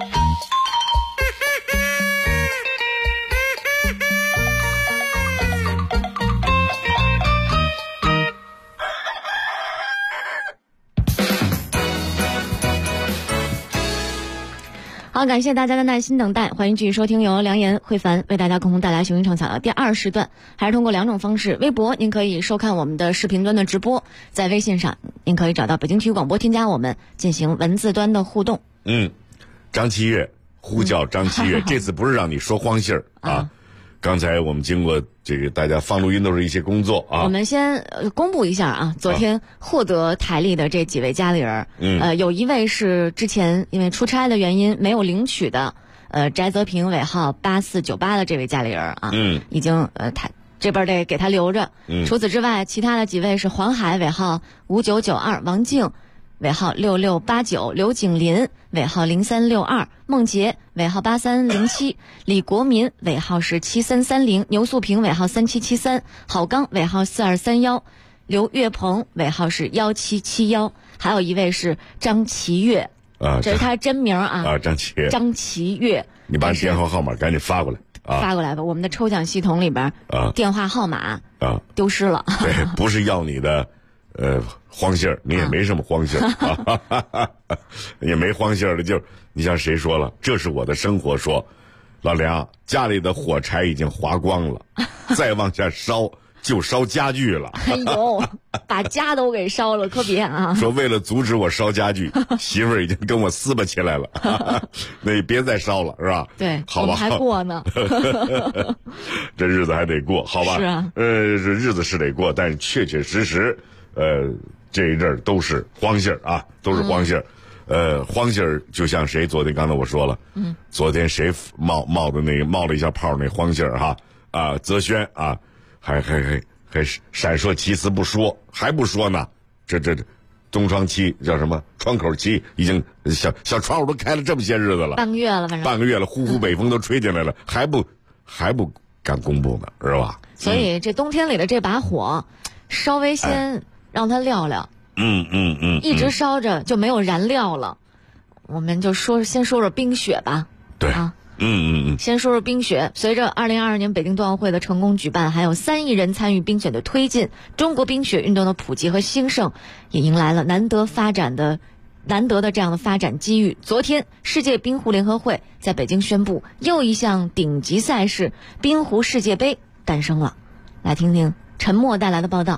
好，感谢大家的耐心等待，欢迎继续收听由梁岩、慧凡为大家共同带来雄鹰唱响的第2时段，还是通过2种方式：微博您可以收看我们的视频端的直播，在微信上您可以找到北京体育广播，添加我们进行文字端的互动。 张七月呼叫张七月，这次不是让你说荒信儿啊。刚才我们经过这个大家放录音都是一些工作啊。 我们先公布一下啊，昨天获得台历的这几位家里人，有一位是之前因为出差的原因没有领取的，翟泽平尾号8498的这位家里人啊，已经他这边得给他留着。除此之外，其他的几位是黄海尾号5992，王静尾号6689，刘景林尾号0362，孟杰尾号8307，李国民尾号是7330，牛素平尾号3773，郝刚尾号4231，刘岳鹏尾号是1771，还有一位是张其月这是他真名啊， 张其月， 张其月， 你把电话号码赶紧发过来发过来吧，我们的抽奖系统里边电话号码丢失了。 对，不是要你的荒信儿，你也没什么荒信儿也没荒信儿的，就是你像谁说了，这是我的生活说，老梁家里的火柴已经划光了，再往下烧就烧家具了。 哎呦，把家都给烧了，可别啊！ 说为了阻止我烧家具，媳妇儿已经跟我撕巴起来了，那别再烧了，是吧？ 对， 好吧， 我们还过呢， 这日子还得过，好吧？ 是啊， 日子是得过，但是确确实实，这一阵儿都是荒信儿啊，都是荒信儿。荒信儿就像谁？昨天刚才我说了，昨天谁冒了一下泡那荒信儿哈啊，泽轩啊，还闪烁其词不说，还不说呢，这东窗期叫什么？窗口期已经小窗户都开了这么些日子了， 半个月了，反正半个月了，呼北风都吹进来了，还不敢公布呢，是吧？ 所以这冬天里的这把火，稍微先让它撂撂，一直烧着就没有燃料了。我们就先说说冰雪吧。 对啊，先说说冰雪。随着2022年北京冬奥会的成功举办，还有3亿人参与冰雪的推进，中国冰雪运动的普及和兴盛，也迎来了难得的这样的发展机遇。昨天，世界冰壶联合会在北京宣布，又一项顶级赛事——冰壶世界杯诞生了。来听听陈默带来的报道。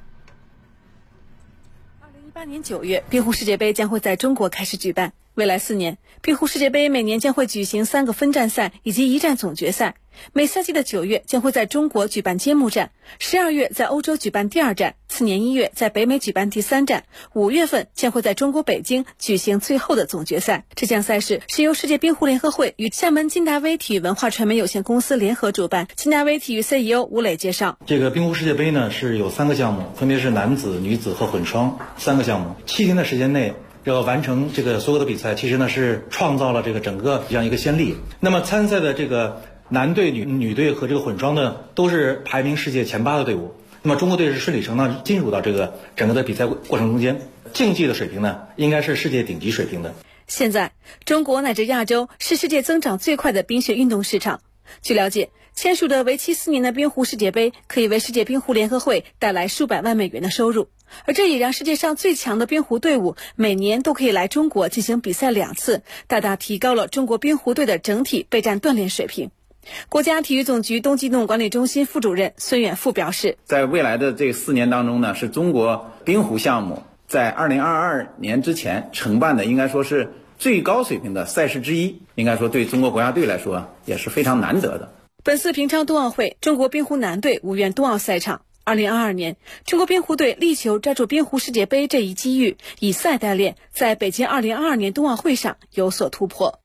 2018年9月，冰壶世界杯将会在中国开始举办。未来4年，冰壶世界杯每年将会举行3个分站赛以及1站总决赛。每赛季的9月将会在中国举办揭幕战，12月在欧洲举办第2站，次年1月在北美举办第3站，5月份将会在中国北京举行最后的总决赛。这项赛事是由世界冰壶联合会与厦门金达威体育文化传媒有限公司联合主办。金达威体育 CEO 吴磊介绍， 这个冰壶世界杯呢是有3个项目，分别是男子、女子和混双3个项目，7天的时间内要完成这个所有的比赛，其实呢是创造了这个整个这样一个先例。那么参赛的这个男队、女队和这个混双呢，都是排名世界前8的队伍。那么中国队是顺理成章进入到这个整个的比赛过程中间，竞技的水平呢，应该是世界顶级水平的。 现在，中国乃至亚洲是世界增长最快的冰雪运动市场。据了解，签署的为期4年的冰壶世界杯可以为世界冰壶联合会带来数百万美元的收入，而这也让世界上最强的冰壶队伍每年都可以来中国进行比赛2次，大大提高了中国冰壶队的整体备战锻炼水平。 国家体育总局冬季运动管理中心副主任孙远富表示， 在未来的这4年当中呢，是中国冰壶项目在2022年之前承办的应该说是最高水平的赛事之一，应该说对中国国家队来说也是非常难得的。 本次平昌冬奥会，中国冰壶男队无缘冬奥赛场。2022年，中国冰壶队力求抓住冰壶世界杯这一机遇，以赛代练，在北京2022年冬奥会上有所突破。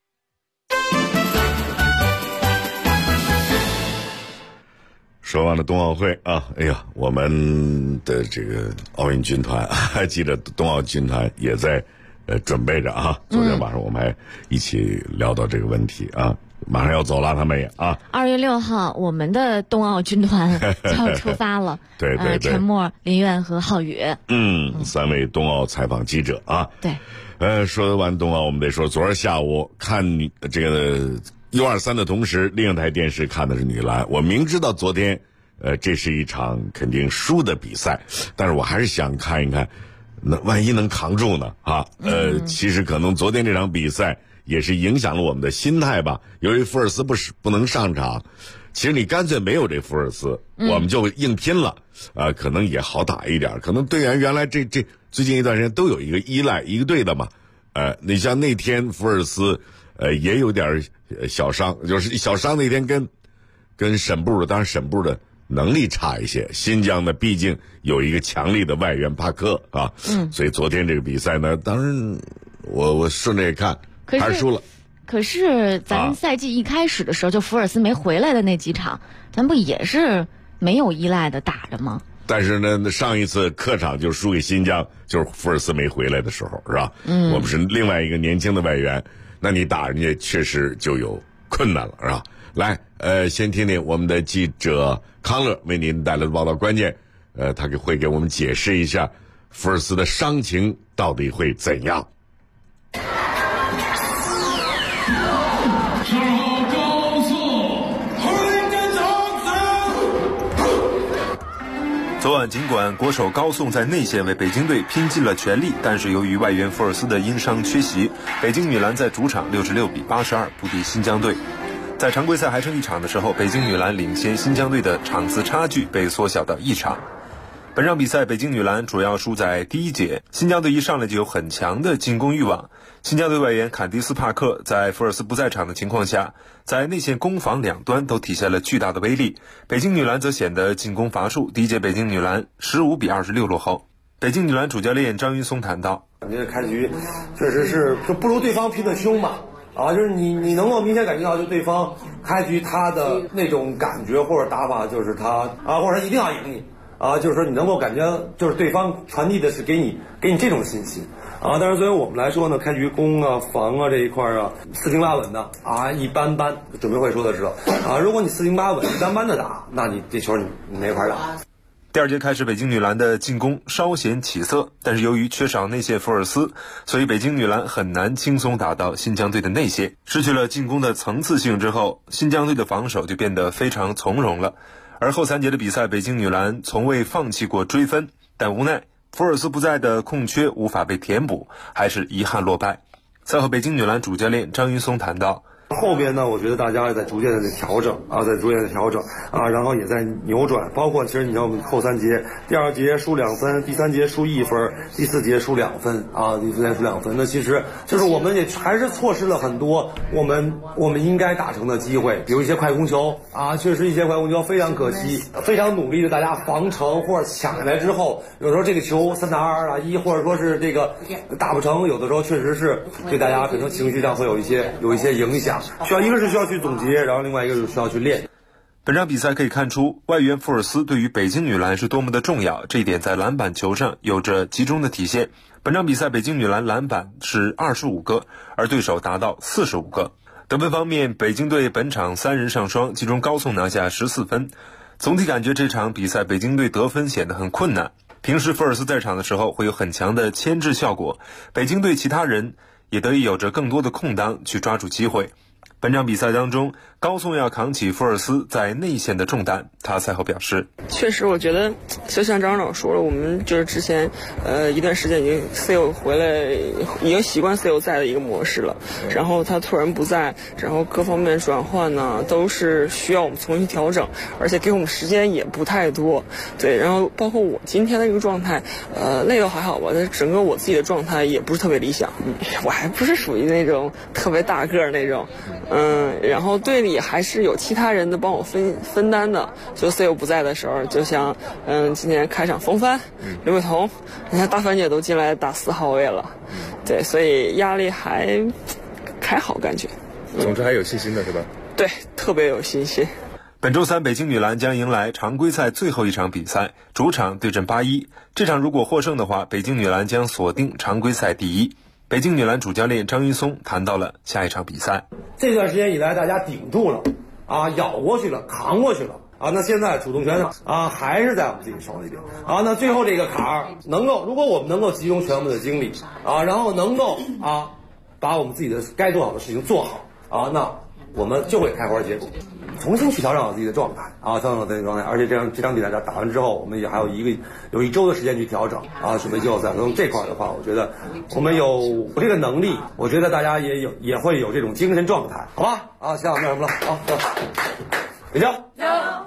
说完了冬奥会啊，哎呀，我们的这个奥运军团，还记得冬奥军团也在准备着啊。昨天晚上我们还一起聊到这个问题啊，马上要走了，他们也啊。 2月6号，我们的冬奥军团就要出发了。 对对对， 陈默、林苑和浩宇。 3位冬奥采访记者啊。 对。 说完冬奥，我们得说，昨儿下午看这个U23的同时，另一台电视看的是女篮。我明知道昨天，这是一场肯定输的比赛，但是我还是想看一看，那万一能扛住呢？啊，其实可能昨天这场比赛也是影响了我们的心态吧。由于福尔斯不能上场，其实你干脆没有这福尔斯，我们就硬拼了，可能也好打一点。可能队员原来这最近一段时间都有一个依赖一个队的嘛，你像那天福尔斯。也有点小伤，就是小伤那天跟沈部的，当然沈部的能力差一些。新疆呢，毕竟有一个强力的外援帕克啊，所以昨天这个比赛呢，当然我顺着也看，还是输了。 可是咱赛季一开始的时候，就福尔斯没回来的那几场，咱不也是没有依赖的打着吗？ 但是呢，上一次客场就输给新疆，就是福尔斯没回来的时候，是吧？我们是另外一个年轻的外援。那你打人家确实就有困难了，是吧？来，先听听我们的记者康乐为您带来的报道关键，他会给我们解释一下福尔斯的伤情到底会怎样。 昨晚尽管国手高颂在内线为北京队拼尽了全力，但是由于外援福尔斯的因伤缺席，北京女篮在主场66比82不敌新疆队。在常规赛还剩1场的时候，北京女篮领先新疆队的场次差距被缩小到1场。本场比赛北京女篮主要输在第一节，新疆队一上来就有很强的进攻欲望。新疆队外援坎迪斯·帕克在福尔斯不在场的情况下，在内线攻防两端都体现了巨大的威力。北京女篮则显得进攻乏术，第一节北京女篮15比26落后。北京女篮主教练张云松谈到， 感觉开局确实是就不如对方拼得凶吧。就是你能够明显感觉到，就对方开局他的那种感觉或者打法，就是他或者他一定要赢你就是说你能够感觉就是对方传递的是给你这种信息但是作为我们来说呢，开局攻防这一块四平八稳的一般般。准备会说的知道如果你四平八稳一般般的打，那你这球你没法打。 第二节开始，北京女篮的进攻稍显起色，但是由于缺少内线福尔斯，所以北京女篮很难轻松打到新疆队的内线。失去了进攻的层次性之后，新疆队的防守就变得非常从容了。而后3节的比赛，北京女篮从未放弃过追分，但无奈福尔斯不在的空缺无法被填补，还是遗憾落败。赛后，北京女篮主教练张云松谈到， 后边呢，我觉得大家也在逐渐的调整然后也在扭转，包括其实你像我们后3节，第2节输2分，第3节输1分，第4节输2分第4节输2分。那其实就是我们也还是错失了很多我们应该打成的机会，比如一些快攻球确实一些快攻球非常可惜，非常努力的大家防成或者抢下来之后，有时候这个球3打2打1，或者说是这个打不成，有的时候确实是对大家可能情绪上会有一些影响。一个是需要去总结，然后另外一个是需要去练。 本场比赛可以看出，外援福尔斯对于北京女篮是多么的重要，这一点在篮板球上有着集中的体现。本场比赛北京女篮篮板是25个，而对手达到45个。得分方面，北京队本场3人上双，其中高颂拿下14分。总体感觉这场比赛北京队得分显得很困难。平时福尔斯在场的时候会有很强的牵制效果，北京队其他人也得以有着更多的空当去抓住机会。 本场比赛当中，高颂要扛起福尔斯在内线的重担。他赛后表示：“ 确实，我觉得就像张老说了，我们就是之前一段时间已经 CEO 回来，已经习惯 CEO 在的一个模式了。然后他突然不在，然后各方面转换呢都是需要我们重新调整，而且给我们时间也不太多。对，然后包括我今天的一个状态，累倒还好吧，但整个我自己的状态也不是特别理想。我还不是属于那种特别大个儿那种。”然后队里还是有其他人的帮我分担的，就 CEO 不在的时候，就像今天开场冯帆、刘伟彤，你看大帆姐都进来打4号位了，对，所以压力还好感觉。 总之还有信心的是吧？ 对，特别有信心。 本周3，北京女篮将迎来常规赛最后一场比赛，主场对阵81。这场如果获胜的话，北京女篮将锁定常规赛第1。北京女篮主教练张云松谈到了下一场比赛。 这段时间以来，大家顶住了，咬过去了，扛过去了，那现在主动权还是在我们自己手里边，那最后这个坎儿如果我们能够集中全部的精力，然后能够把我们自己的该做好的事情做好，那我们就会开花结果，重新去调整好自己的状态调整好自己的状态。而且这场比赛打完之后，我们也还有1周的时间去调整准备季后赛。从这块的话，我觉得我们有这个能力，我觉得大家也会有这种精神状态，好吧？行，没什么了，好，北京加油！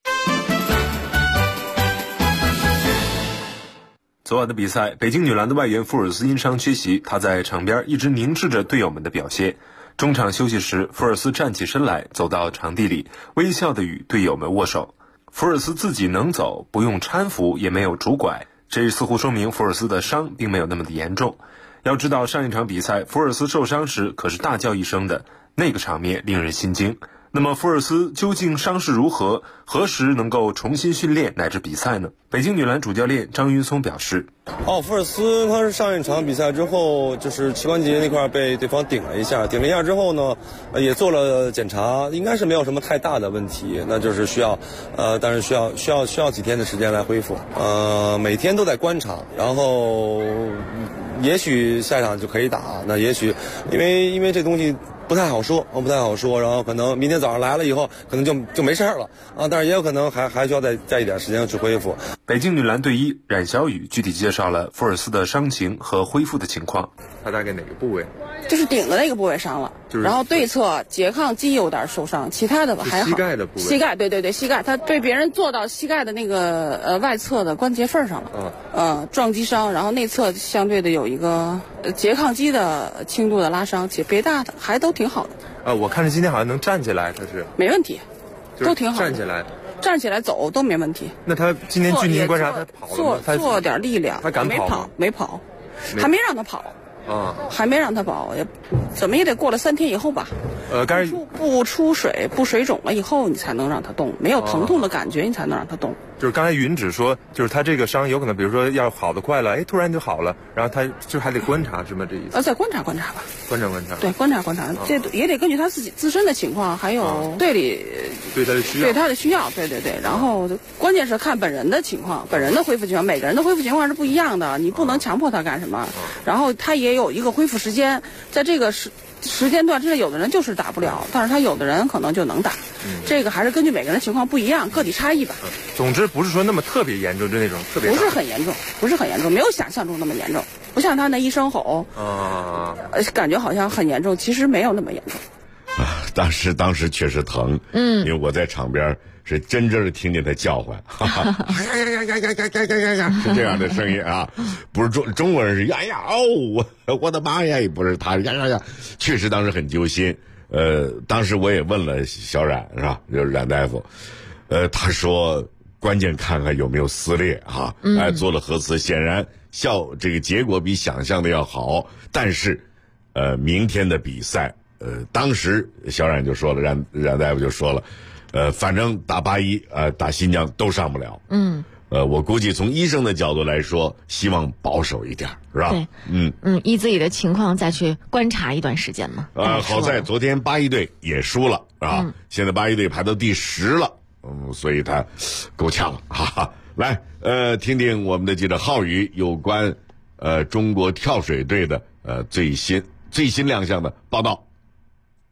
昨晚的比赛，北京女篮的外援福尔斯因伤缺席，他在场边一直凝视着队友们的表现。中场休息时，福尔斯站起身来，走到场地里，微笑地与队友们握手。福尔斯自己能走，不用搀扶，也没有拄拐，这似乎说明福尔斯的伤并没有那么的严重。要知道，上一场比赛福尔斯受伤时可是大叫一声的，那个场面令人心惊。那么福尔斯究竟伤势如何？何时能够重新训练乃至比赛呢？北京女篮主教练张云松表示： 福尔斯他是上一场比赛之后，就是膝关节那块被对方顶了一下之后呢，也做了检查，应该是没有什么太大的问题，那就是需要但是需要几天的时间来恢复，每天都在观察，然后也许下一场就可以打，那也许因为这东西不太好说，然后可能明天早上来了以后，可能就没事了但是也有可能还需要再一点时间去恢复。 北京女篮队医冉小雨具体介绍了福尔斯的伤情和恢复的情况。 他大概哪个部位？ 就是顶的那个部位伤了，然后对侧拮抗肌有点受伤，其他的吧还好。 膝盖的部位？ 膝盖，对，膝盖，他被别人坐到膝盖的那个外侧的关节缝上了，撞击伤，然后内侧相对的有一个拮抗肌的轻度的拉伤，且别大的还都挺好的。 我看着今天好像能站起来，他是没问题，都挺好的。站起来走都没问题。 那他今天据您观察，他跑了吗？ 做点力量， 他敢跑吗？ 没跑，还没让他跑。还没让他跑，怎么也得过了3天以后吧。不出水不水肿了以后，你才能让他动，没有疼痛的感觉，你才能让他动。 就是刚才云只说，就是他这个伤有可能，比如说要好的快了，突然就好了，然后他就还得观察，是吗？这意思？ 再观察吧。 观察。 对，观察，这也得根据他自己自身的情况，还有队里对他的需要， 对。然后关键是看本人的情况，本人的恢复情况，每个人的恢复情况是不一样的，你不能强迫他干什么。然后他也有一个恢复时间，在这个时间段之内，有的人就是打不了，但是他有的人可能就能打。这个还是根据每个人情况不一样，个体差异吧。 总之不是说那么特别严重，就那种特别不是很严重，没有想象中那么严重，不像他那一声吼感觉好像很严重，其实没有那么严重。 当时确实疼，因为我在场边是真正的听见他叫唤，是这样的声音不是中国人是呀呀我的妈呀，也不是他呀，确实当时很揪心。当时我也问了小冉是吧，就是冉大夫，他说关键看看有没有撕裂做了核磁，显然这个结果比想象的要好，但是明天的比赛。当时小冉就说了，冉大夫就说了，反正打81打新疆都上不了。我估计从医生的角度来说，希望保守一点，是吧？ 对，依自己的情况再去观察一段时间嘛。 好在昨天81队也输了，现在81队排到第10了，所以他够呛了。来，听听我们的记者浩宇有关中国跳水队的最新亮相的报道。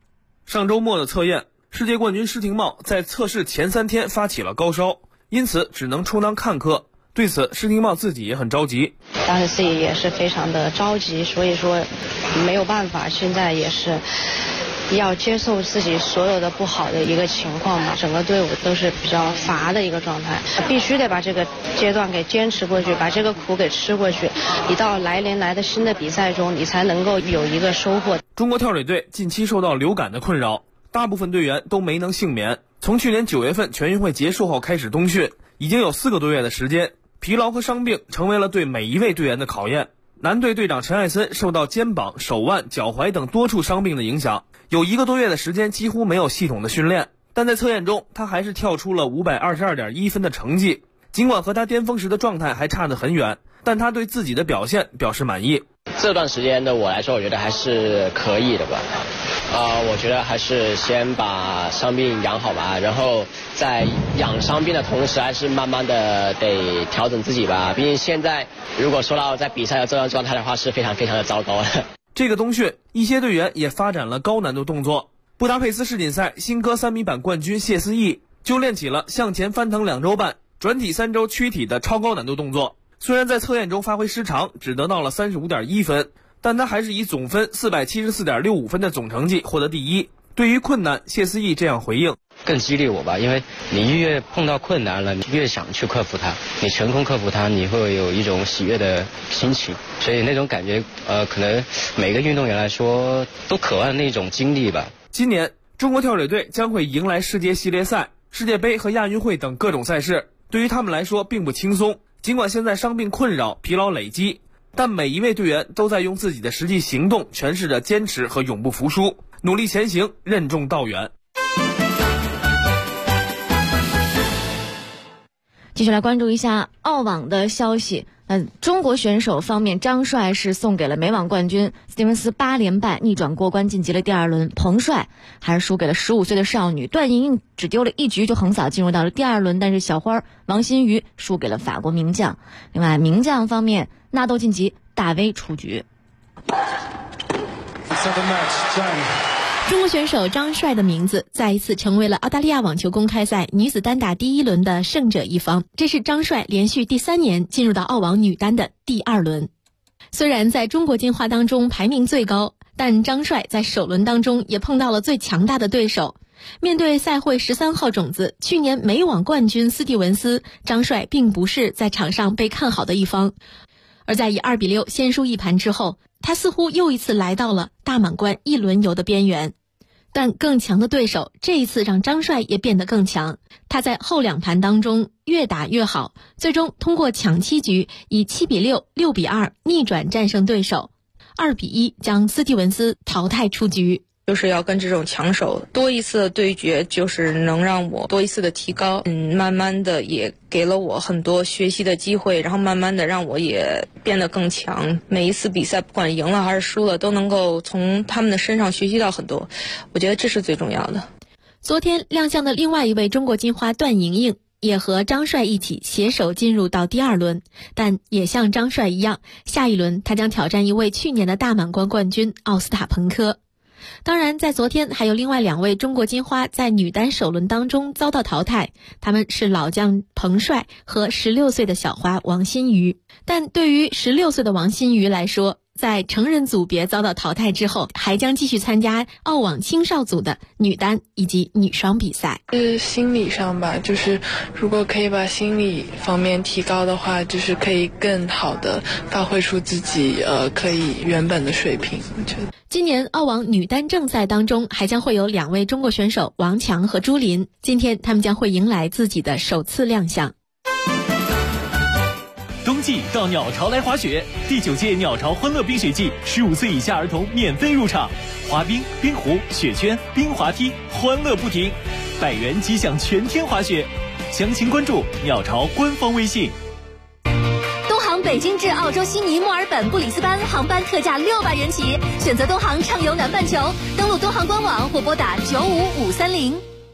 上周末的测验，世界冠军施廷懋在测试前3天发起了高烧，因此只能充当看客。对此，施廷懋自己也很着急。 当时自己也是非常的着急，所以说没有办法，现在也是要接受自己所有的不好的一个情况嘛，整个队伍都是比较乏的一个状态，必须得把这个阶段给坚持过去，把这个苦给吃过去，你到来年来的新的比赛中，你才能够有一个收获。 中国跳水队近期受到流感的困扰，大部分队员都没能幸免。从去年9月份全运会结束后开始冬训，已经有4个多月的时间，疲劳和伤病成为了对每一位队员的考验。男队队长陈艾森受到肩膀、手腕、脚踝等多处伤病的影响，有1个多月的时间几乎没有系统的训练，但在测验中他还是跳出了522.1分的成绩。尽管和他巅峰时的状态还差得很远，但他对自己的表现表示满意。 这段时间的我来说，我觉得还是可以的吧。我觉得还是先把伤病养好吧，然后在养伤病的同时，还是慢慢的得调整自己吧。毕竟现在如果说到在比赛的这段状态的话，是非常非常的糟糕的。 这个冬训，一些队员也发展了高难度动作。布达佩斯世锦赛新科3米板冠军谢思义就练起了向前翻腾2周半、转体3周躯体的超高难度动作。虽然在测验中发挥失常，只得到了35.1分，但他还是以总分474.65分的总成绩获得第1。对于困难，谢思义这样回应： 更激励我吧，因为你越碰到困难了，你越想去克服它，你成功克服它，你会有一种喜悦的心情，所以那种感觉可能每个运动员来说都渴望那种经历吧。 今年中国跳水队将会迎来世界系列赛、世界杯和亚运会等各种赛事，对于他们来说并不轻松。尽管现在伤病困扰、疲劳累积，但每一位队员都在用自己的实际行动诠释着坚持和永不服输，努力前行，任重道远。 继续来关注一下澳网的消息。中国选手方面，张帅是送给了美网冠军斯蒂文斯8连败，逆转过关晋级了第2轮。彭帅还是输给了15岁的少女段莹莹，只丢了1局就横扫进入到了第2轮。但是小花王欣瑜输给了法国名将。另外名将方面，纳豆晋级，大 V 出局。 中国选手张帅的名字再一次成为了澳大利亚网球公开赛女子单打第1轮的胜者一方，这是张帅连续第3年进入到澳网女单的第2轮。虽然在中国金花当中排名最高，但张帅在首轮当中也碰到了最强大的对手。面对赛会13号种子、去年美网冠军斯蒂文斯，张帅并不是在场上被看好的一方。而在以2比6先输一盘之后，他似乎又一次来到了大满贯1轮游的边缘。但更强的对手这一次让张帅也变得更强，他在后2盘当中越打越好，最终通过抢7局，以7比6、6比2逆转战胜对手，2比1将斯蒂文斯淘汰出局。 就是要跟这种强手多一次的对决，就是能让我多一次的提高。慢慢的也给了我很多学习的机会，然后慢慢的让我也变得更强。每一次比赛不管赢了还是输了，都能够从他们的身上学习到很多，我觉得这是最重要的。 昨天亮相的另外一位中国金花段莹莹也和张帅一起携手进入到第2轮，但也像张帅一样，下一轮他将挑战一位去年的大满贯冠军奥斯塔彭科。当然在昨天还有另外2位中国金花在女单首轮当中遭到淘汰，他们是老将彭帅和16岁的小花王欣瑜。但对于16岁的王欣瑜来说，在成人组别遭到淘汰之后，还将继续参加澳网青少组的女单以及女双比赛。 心理上吧，就是如果可以把心理方面提高的话，就是可以更好的发挥出自己可以原本的水平。我觉得今年澳网女单正赛当中还将会有2位中国选手王强和朱琳，今天他们将会迎来自己的首次亮相。 冬季到鸟巢来滑雪，第9届鸟巢欢乐冰雪季，15岁以下儿童免费入场，滑冰、冰壶、雪圈、冰滑梯，欢乐不停，100元即享全天滑雪。详情关注鸟巢官方微信。 东航北京至澳洲悉尼、墨尔本、布里斯班航班特价600元起，选择东航畅游南半球，登录东航官网或拨打95530。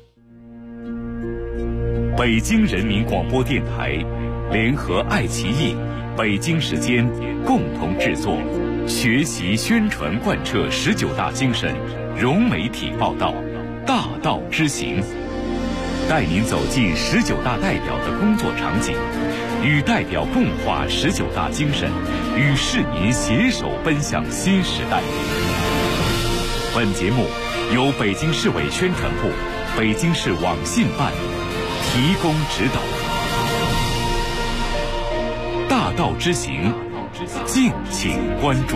北京人民广播电台联合爱奇艺、北京时间共同制作，学习宣传贯彻19大精神，融媒体报道。 大道之行，带您走进19大代表的工作场景，与代表共话19大精神，与市民携手奔向新时代。本节目由北京市委宣传部、北京市网信办提供指导。大道之行，敬请关注。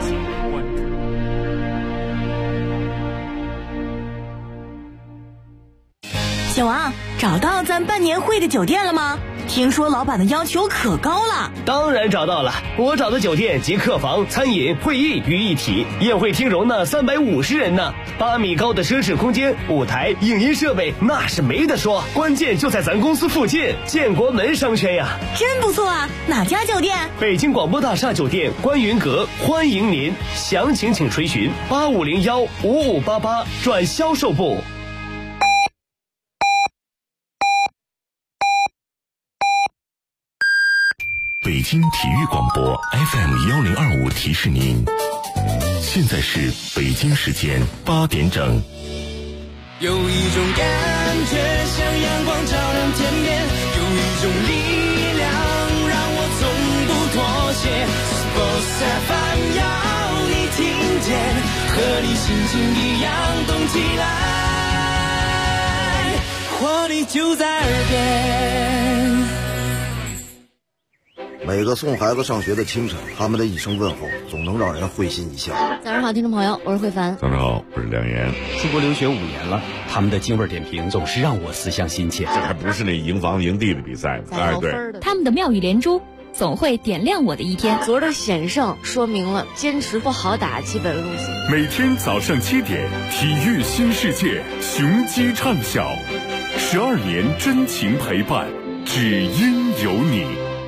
小王，找到咱办年会的酒店了吗？听说老板的要求可高了。 当然找到了，我找的酒店集客房、餐饮、会议于一体，宴会厅容纳350人呢，8米高的奢侈空间，舞台、影音设备那是没得说，关键就在咱公司附近，建国门商圈呀。 真不错啊，哪家酒店？ 北京广播大厦酒店观云阁，欢迎您，详情请垂询8501-5588转销售部。 北京体育广播 FM1025提示您，现在是北京时间8点整。 有一种感觉像阳光照亮天边，有一种力量让我从不妥协。Sports FM 要你听见，和你心情一样动起来，活力就在耳边。 每个送孩子上学的清晨，他们的一声问候总能让人会心一笑。 早上好，听众朋友，我是慧凡。 早上好，我是梁岩。 出国留学5年了，他们的京味点评总是让我思乡心切。 这还不是那营房营地的比赛，哎，对， 他们的妙语连珠总会点亮我的一天。 昨儿的险胜说明了坚持不好打基本路线。 每天早上7点，体育新世界，雄鸡唱晓，12年真情陪伴，只因有你。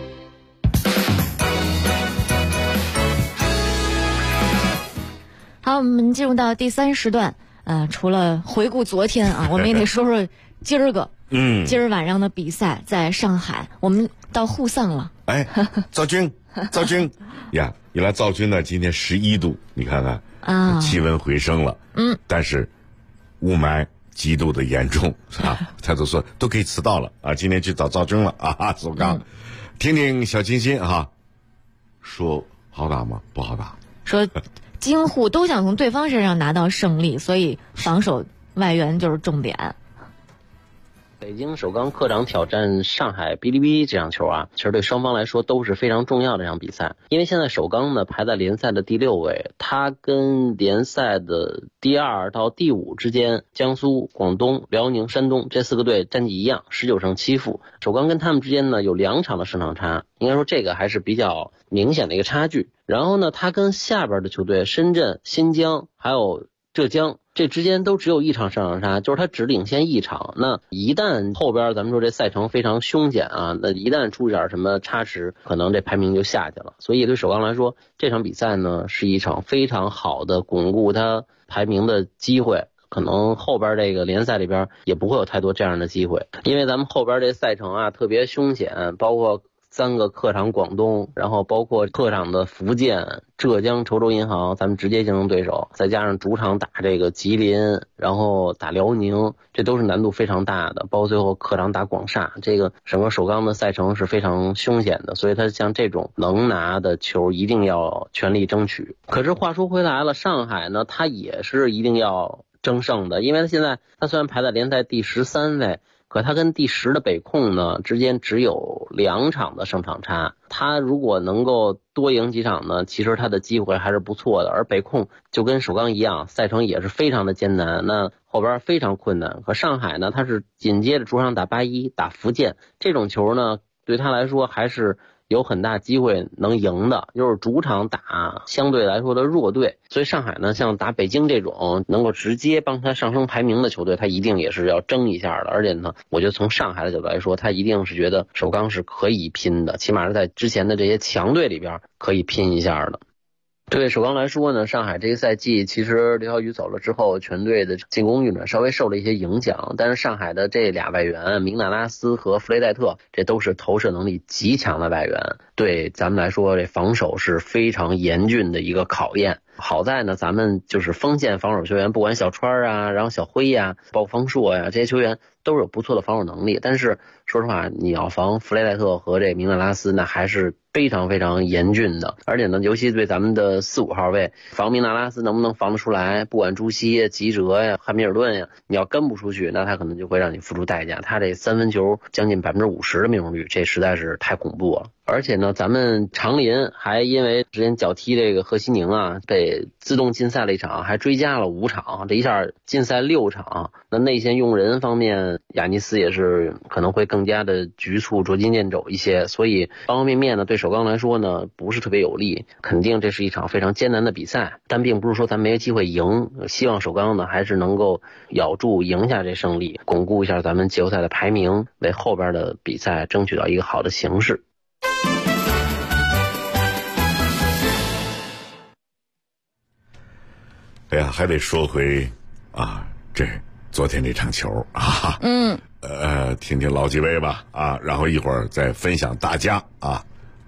好，我们进入到第3时段。除了回顾昨天啊，我们也得说说今儿个。今儿晚上的比赛在上海，我们到沪上了。 哎，赵军呀，一来赵军呢，今天11度，你看看啊，气温回升了。但是雾霾极度的严重，是吧？他都说都可以迟到了啊。今天去找赵军了啊，首钢。听听小清新哈，说好打吗？不好打。 说京沪都想从对方身上拿到胜利，所以防守外援就是重点。 北京首钢客场挑战上海哔哩哔哩这场球啊，其实对双方来说都是非常重要的一场比赛。因为现在首钢呢排在联赛的第6位，它跟联赛的第2到第5之间，江苏、广东、辽宁、山东这4个队战绩一样，19胜7负。首钢跟他们之间呢有2场的胜场差，应该说这个还是比较明显的一个差距。然后呢，它跟下边的球队深圳、新疆还有浙江这之间都只有1场胜场差，就是他只领先1场。那一旦后边咱们说这赛程非常凶险啊，那一旦出点什么差池，可能这排名就下去了。所以对首钢来说，这场比赛呢是一场非常好的巩固他排名的机会。可能后边这个联赛里边也不会有太多这样的机会，因为咱们后边这赛程啊特别凶险，包括3个客场广东，然后包括客场的福建、浙江稠州银行，咱们直接竞争对手，再加上主场打这个吉林，然后打辽宁，这都是难度非常大的，包括最后客场打广厦，这个整个首钢的赛程是非常凶险的，所以他像这种能拿的球一定要全力争取。可是话说回来了，上海呢他也是一定要争胜的，因为他现在他虽然排在联赛第13位，可他跟第10的北控呢之间只有2场的胜场差，他如果能够多赢几场呢，其实他的机会还是不错的。而北控就跟首钢一样，赛程也是非常的艰难，那后边非常困难。可上海呢，他是紧接着主场打81，打福建，这种球呢对他来说还是有很大机会能赢的，就是主场打相对来说的弱队。所以上海呢，像打北京这种能够直接帮他上升排名的球队，他一定也是要争一下的。而且呢，我觉得从上海的角度来说，他一定是觉得首钢是可以拼的，起码是在之前的这些强队里边可以拼一下的。对首钢来说呢，上海这个赛季其实刘晓宇走了之后，全队的进攻运转稍微受了一些影响，但是上海的这俩外援明纳拉斯和弗雷戴特，这都是投射能力极强的外援，对咱们来说这防守是非常严峻的一个考验。 好在呢，咱们就是锋线防守球员，不管小川啊，然后小辉呀，包括方硕呀，这些球员都是有不错的防守能力。但是说实话，你要防弗雷戴特和这明纳拉斯，那还是非常非常严峻的。而且呢，尤其对咱们的4、5号位防明纳拉斯能不能防得出来，不管朱熹、吉哲呀、汉密尔顿呀，你要跟不出去，那他可能就会让你付出代价。他这3分球将近50%的命中率，这实在是太恐怖了。而且呢，咱们长林还因为之前脚踢这个贺西宁啊，被自动禁赛了1场，还追加了5场，这一下禁赛6场。那内线用人方面，亚尼斯也是可能会更加的局促、捉襟见肘一些，所以方方面面呢，对首钢来说呢，不是特别有利。肯定这是一场非常艰难的比赛，但并不是说咱没有机会赢。希望首钢呢，还是能够咬住赢下这胜利，巩固一下咱们季后赛的排名，为后边的比赛争取到一个好的形势。 哎呀，还得说回啊，这昨天这场球啊，听听老几位吧啊，然后一会儿再分享大家啊，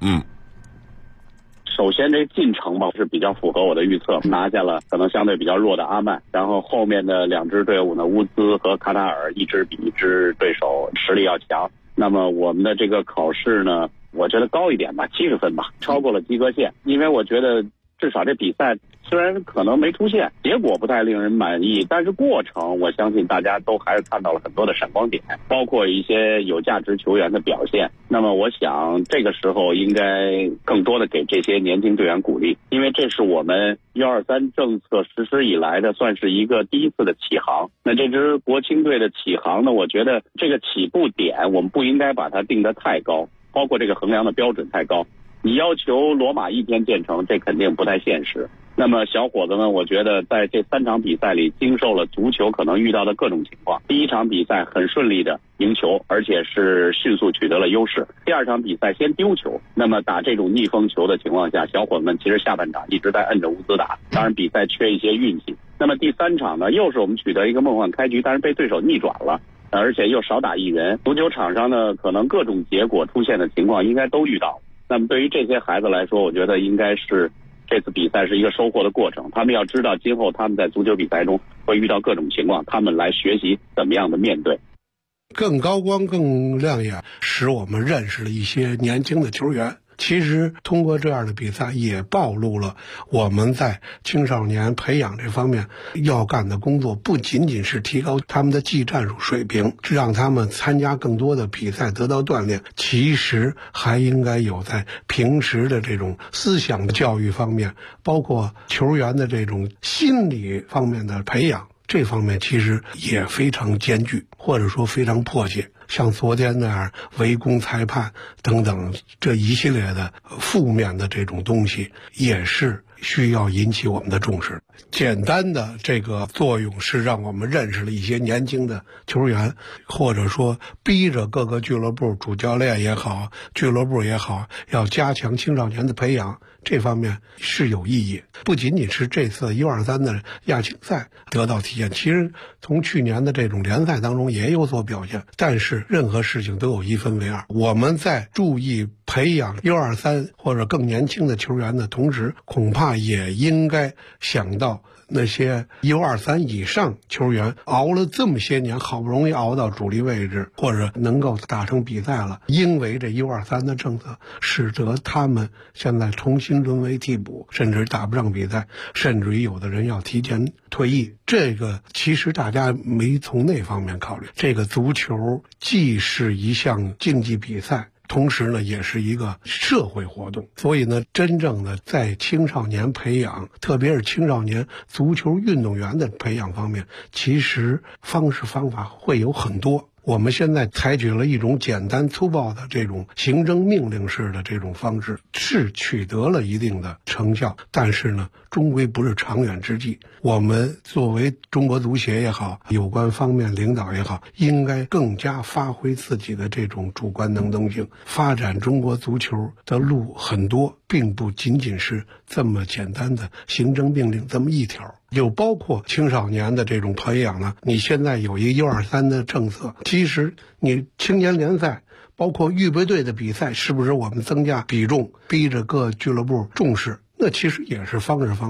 首先这进程吧是比较符合我的预测，拿下了可能相对比较弱的阿曼，然后后面的2支队伍呢，乌兹和卡塔尔一支比一支对手实力要强。那么我们的这个考试呢，我觉得高一点吧，70分吧，超过了及格线。因为我觉得至少这比赛虽然可能没出现，结果不太令人满意，但是过程我相信大家都还是看到了很多的闪光点，包括一些有价值球员的表现。那么我想这个时候应该更多的给这些年轻队员鼓励，因为这是我们123政策实施以来的算是一个第一次的起航。那这支国青队的起航呢，我觉得这个起步点我们不应该把它定得太高，包括这个衡量的标准太高。你要求罗马1天建成，这肯定不太现实。那么小伙子们，我觉得在这3场比赛里经受了足球可能遇到的各种情况。第1场比赛很顺利的赢球，而且是迅速取得了优势。第2场比赛先丢球，那么打这种逆风球的情况下，小伙子们其实下半场一直在摁着乌兹打，当然比赛缺一些运气。那么第3场呢，又是我们取得一个梦幻开局，但是被对手逆转了，而且又少打1人。足球场上呢，可能各种结果出现的情况应该都遇到。那么对于这些孩子来说，我觉得应该是这次比赛是一个收获的过程。他们要知道今后他们在足球比赛中会遇到各种情况，他们来学习怎么样的面对。 更高光更亮眼，使我们认识了一些年轻的球员。其实通过这样的比赛也暴露了我们在青少年培养这方面要干的工作，不仅仅是提高他们的技战术水平，让他们参加更多的比赛得到锻炼，其实还应该有在平时的这种思想的教育方面，包括球员的这种心理方面的培养，这方面其实也非常艰巨，或者说非常迫切。像昨天那样围攻裁判等等这一系列的负面的这种东西，也是需要引起我们的重视。简单的这个作用是让我们认识了一些年轻的球员，或者说逼着各个俱乐部主教练也好，俱乐部也好，要加强青少年的培养，这方面是有意义。不仅仅是这次123的亚青赛得到体现，其实从去年的这种联赛当中也有所表现。但是任何事情都有一分为二，我们在注意培养123或者更年轻的球员的同时，恐怕也应该想到那些123以上球员熬了这么些年，好不容易熬到主力位置，或者能够打成比赛了，因为这123的政策使得他们现在重新沦为替补，甚至打不上比赛，甚至于有的人要提前退役。这个其实大家没从那方面考虑，这个足球既是一项竞技比赛，同时呢也是一个社会活动。所以呢，真正的在青少年培养，特别是青少年足球运动员的培养方面，其实方式方法会有很多。我们现在采取了一种简单粗暴的这种行政命令式的这种方式，是取得了一定的成效，但是呢终归不是长远之计。我们作为中国足协也好，有关方面领导也好，应该更加发挥自己的这种主观能动性。发展中国足球的路很多，并不仅仅是这么简单的行政命令这么一条，就包括青少年的这种培养呢。你现在有一个123的政策，其实你青年联赛包括预备队的比赛，是不是我们增加比重，逼着各俱乐部重视，那其实也是方式方法。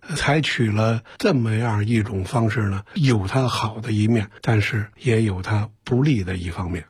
采取了这么样一种方式呢，有它好的一面，但是也有它不利的一方面。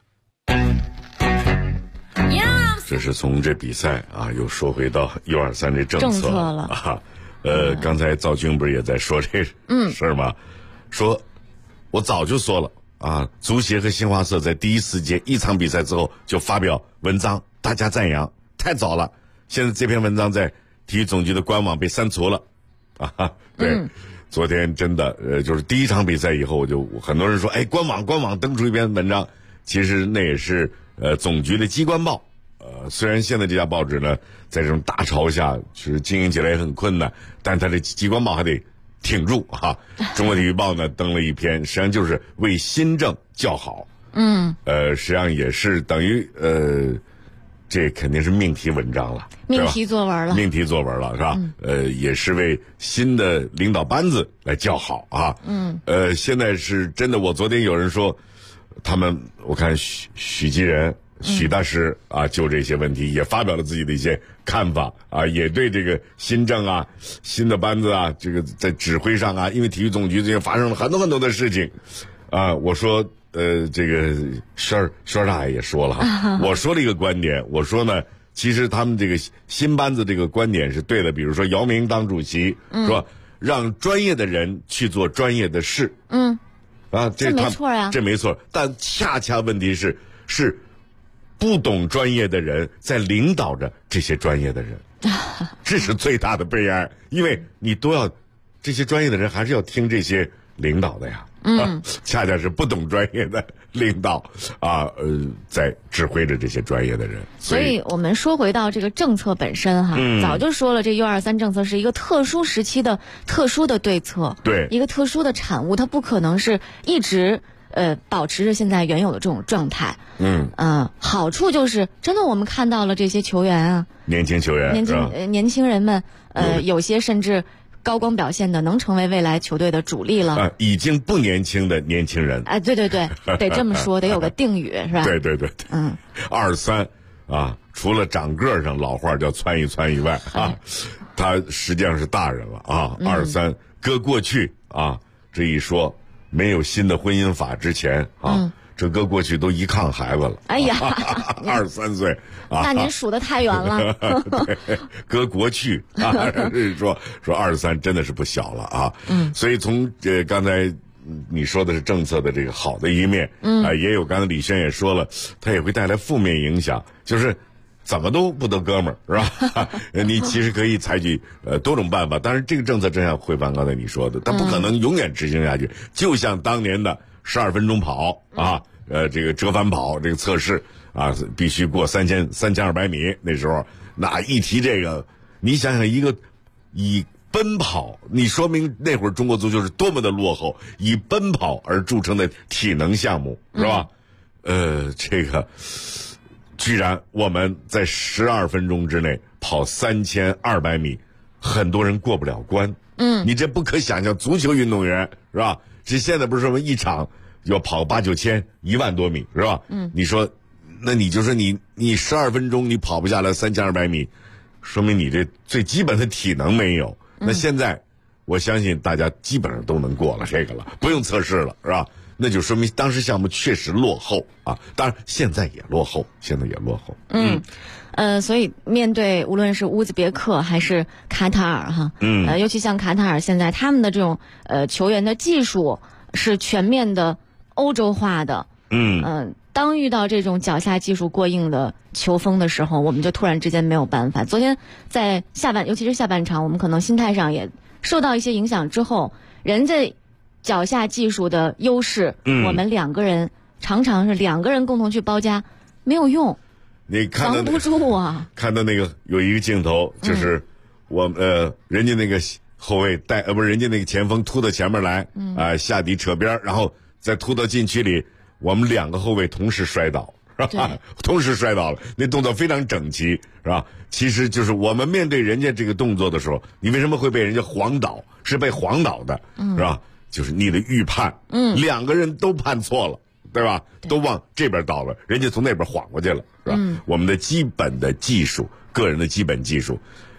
这是从这比赛啊，又说回到123这政策了啊。刚才赵军不是也在说这事儿吗？说我早就说了啊，足协和新华社在第一时间一场比赛之后就发表文章，大家赞扬，太早了。现在这篇文章在体育总局的官网被删除了啊。对，昨天真的就是第一场比赛以后，很多人说，哎，官网登出一篇文章，其实那也是总局的机关报。虽然现在这家报纸呢，在这种大潮下，其实经营起来也很困难，但它的机关报还得挺住哈。中国体育报呢登了一篇，实际上就是为新政叫好。实际上也是等于这肯定是命题文章了， 命题作文了， 命题作文了是吧？也是为新的领导班子来叫好啊。现在是真的，我昨天有人说，我看许继仁。许大师啊，就这些问题也发表了自己的一些看法啊，也对这个新政啊、新的班子啊，这个在指挥上啊，因为体育总局最近发生了很多的事情啊。我说这个轩大爷也说了哈，我说了一个观点，我说呢，其实他们这个新班子这个观点是对的，比如说姚明当主席，说让专业的人去做专业的事， 这没错呀， 这没错，但恰恰问题是不懂专业的人在领导着这些专业的人，这是最大的悲哀。因为你这些专业的人还是要听这些领导的呀。恰恰是不懂专业的领导啊，在指挥着这些专业的人。 所以我们说回到这个政策本身哈，早就说了，这123政策是一个特殊时期的特殊的对策， 对，一个特殊的产物，它不可能是一直。保持着现在原有的这种状态。好处就是真的我们看到了这些球员啊， 年轻球员， 年轻人们，有些甚至高光表现的，能成为未来球队的主力了。 已经不年轻的年轻人。 对，得这么说，得有个定语是吧？ 对。23啊，除了长个上老话叫蹿一蹿以外啊，他实际上是大人了啊。23搁过去啊，这一说。没有新的婚姻法之前啊，这搁过去都一炕孩子了。 哎呀 ，23岁啊， 那您数得太远了。 对，搁过去啊，说23真的是不小了啊。所以从刚才你说的是政策的这个好的一面，也有刚才李轩也说了，它也会带来负面影响，就是怎么都不得哥们儿是吧？你其实可以采取多种办法，但是这个政策正像慧凡刚才你说的，它不可能永远执行下去。就像当年的12分钟跑啊，这个折返跑这个测试啊，必须过3200米。那时候那一提这个，你想想以奔跑，你说明那会儿中国足球是多么的落后，以奔跑而著称的体能项目是吧？这个。居然我们在12分钟之内跑3200米，很多人过不了关。你这不可想象，足球运动员是吧？这现在不是说一场要跑8、9千1万多米是吧？你说，那你就说你12分钟你跑不下来3200米，说明你这最基本的体能没有。那现在我相信大家基本上都能过了这个了，不用测试了是吧？那就说明当时项目确实落后啊，当然现在也落后。 所以面对无论是乌兹别克还是卡塔尔哈，尤其像卡塔尔现在他们的这种球员的技术是全面的欧洲化的，当遇到这种脚下技术过硬的球风的时候，我们就突然之间没有办法。昨天在尤其是下半场，我们可能心态上也受到一些影响之后，人家脚下技术的优势，我们常常是2个人共同去包夹，没有用， 你看到防不住啊。 看到那个有一个镜头，就是人家那个后卫人家那个前锋突到前面来，下底扯边，然后再突到禁区里，我们2个后卫同时摔倒，是吧？同时摔倒了，那动作非常整齐，是吧？其实就是我们面对人家这个动作的时候，你为什么会被人家晃倒？是被晃倒的，是吧？就是你的预判，2个人都判错了，对吧？都往这边倒了，人家从那边晃过去了，是吧？我们的基本的技术，个人的基本技术，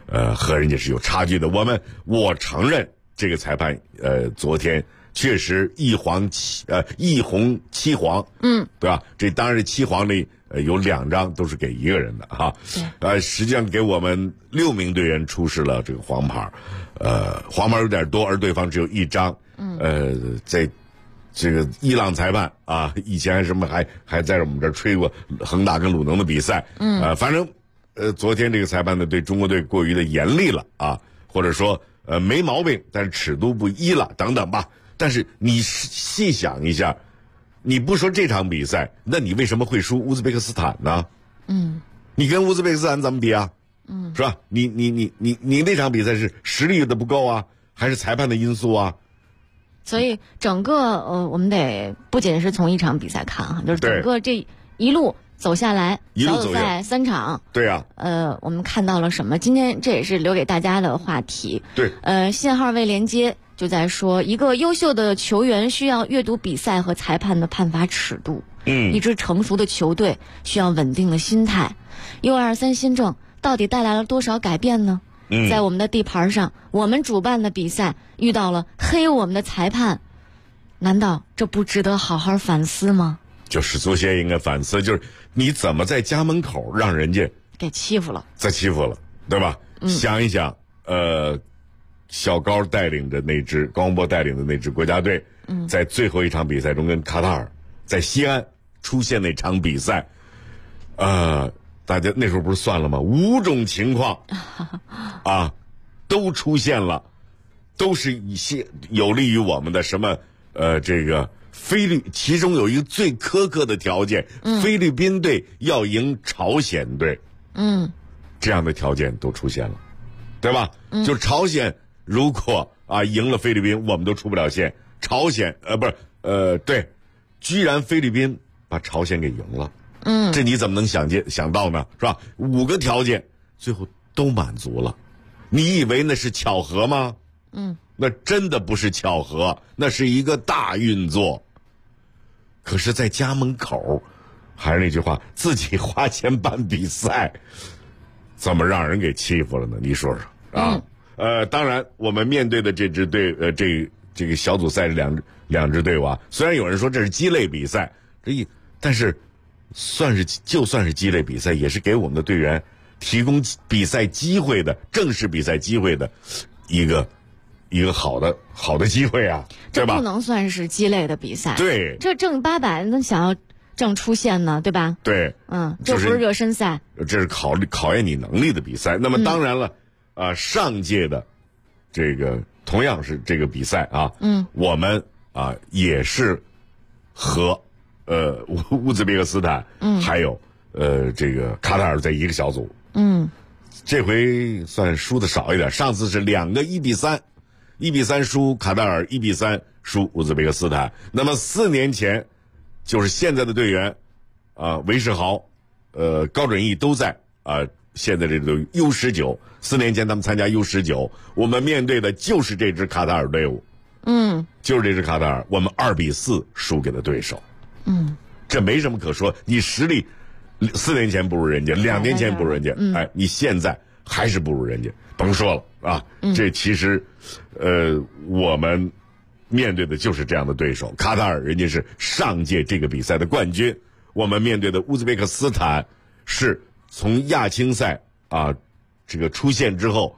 和人家是有差距的。我承认这个裁判昨天确实一红七黄，对吧？这当然7黄里有2张都是给一个人的哈，实际上给我们6名队员出示了这个黄牌，黄牌有点多，而对方只有1张，在这个伊朗裁判啊，以前什么还在我们这儿吹过恒大跟鲁能的比赛，反正昨天这个裁判呢对中国队过于的严厉了啊，或者说没毛病，但是尺度不一了等等吧。但是你细想一下，你不说这场比赛，那你为什么会输乌兹别克斯坦呢？你跟乌兹别克斯坦怎么比啊？是吧？你那场比赛是实力的不够啊，还是裁判的因素啊？ 所以整个我们得不仅是从一场比赛看哈，就是整个这一路走下来，小组赛3场， 对啊， 我们看到了什么？今天这也是留给大家的话题。 对， 信号未连接就在说，一个优秀的球员需要阅读比赛和裁判的判罚尺度。一支成熟的球队需要稳定的心态。U23新政到底带来了多少改变呢？在我们的地盘上，我们主办的比赛遇到了黑我们的裁判，难道这不值得好好反思吗？ 就是足协应该反思，就是你怎么在家门口让人家给欺负了， 再欺负了，对吧？想一想，小高带领着那支高洪波带领的那支国家队，在最后一场比赛中跟卡塔尔在西安出现那场比赛，大家那时候不是算了吗？5种情况啊，都出现了，都是一些有利于我们的什么这个其中有一个最苛刻的条件，菲律宾队要赢朝鲜队，这样的条件都出现了，对吧？就朝鲜如果赢了菲律宾，我们都出不了线。朝鲜对，居然菲律宾把朝鲜给赢了。这你怎么能想到呢？是吧？5个条件最后都满足了，你以为那是巧合吗？那真的不是巧合，那是一个大运作。可是在家门口，还是那句话，自己花钱办比赛，怎么让人给欺负了呢？你说说啊？当然我们面对的这支队这个小组赛两支队伍啊，虽然有人说这是鸡肋比赛，但是就算是鸡肋比赛，也是给我们的队员提供比赛机会的正式比赛机会的一个好的机会啊，对吧？ 这不能算是鸡肋的比赛。 对， 这挣800，那想要挣出线呢，对吧？ 对， 这不是热身赛， 这是考验你能力的比赛。那么当然了，上届的这个同样是这个比赛啊，我们也是和乌兹别克斯坦，还有这个卡塔尔在一个小组，这回算输的少一点。上次是2个1比3，1比3输卡塔尔，1比3输乌兹别克斯坦。那么4年前，就是现在的队员韦世豪、高准翼都在现在这个U19，4年前他们参加U19，我们面对的就是这支卡塔尔队伍，就是这支卡塔尔，我们2比4输给了对手。这没什么可说，你实力4年前不如人家，2年前不如人家，你现在还是不如人家，甭说了啊。这其实我们面对的就是这样的对手。卡塔尔人家是上届这个比赛的冠军，我们面对的乌兹别克斯坦是从亚青赛这个出现之后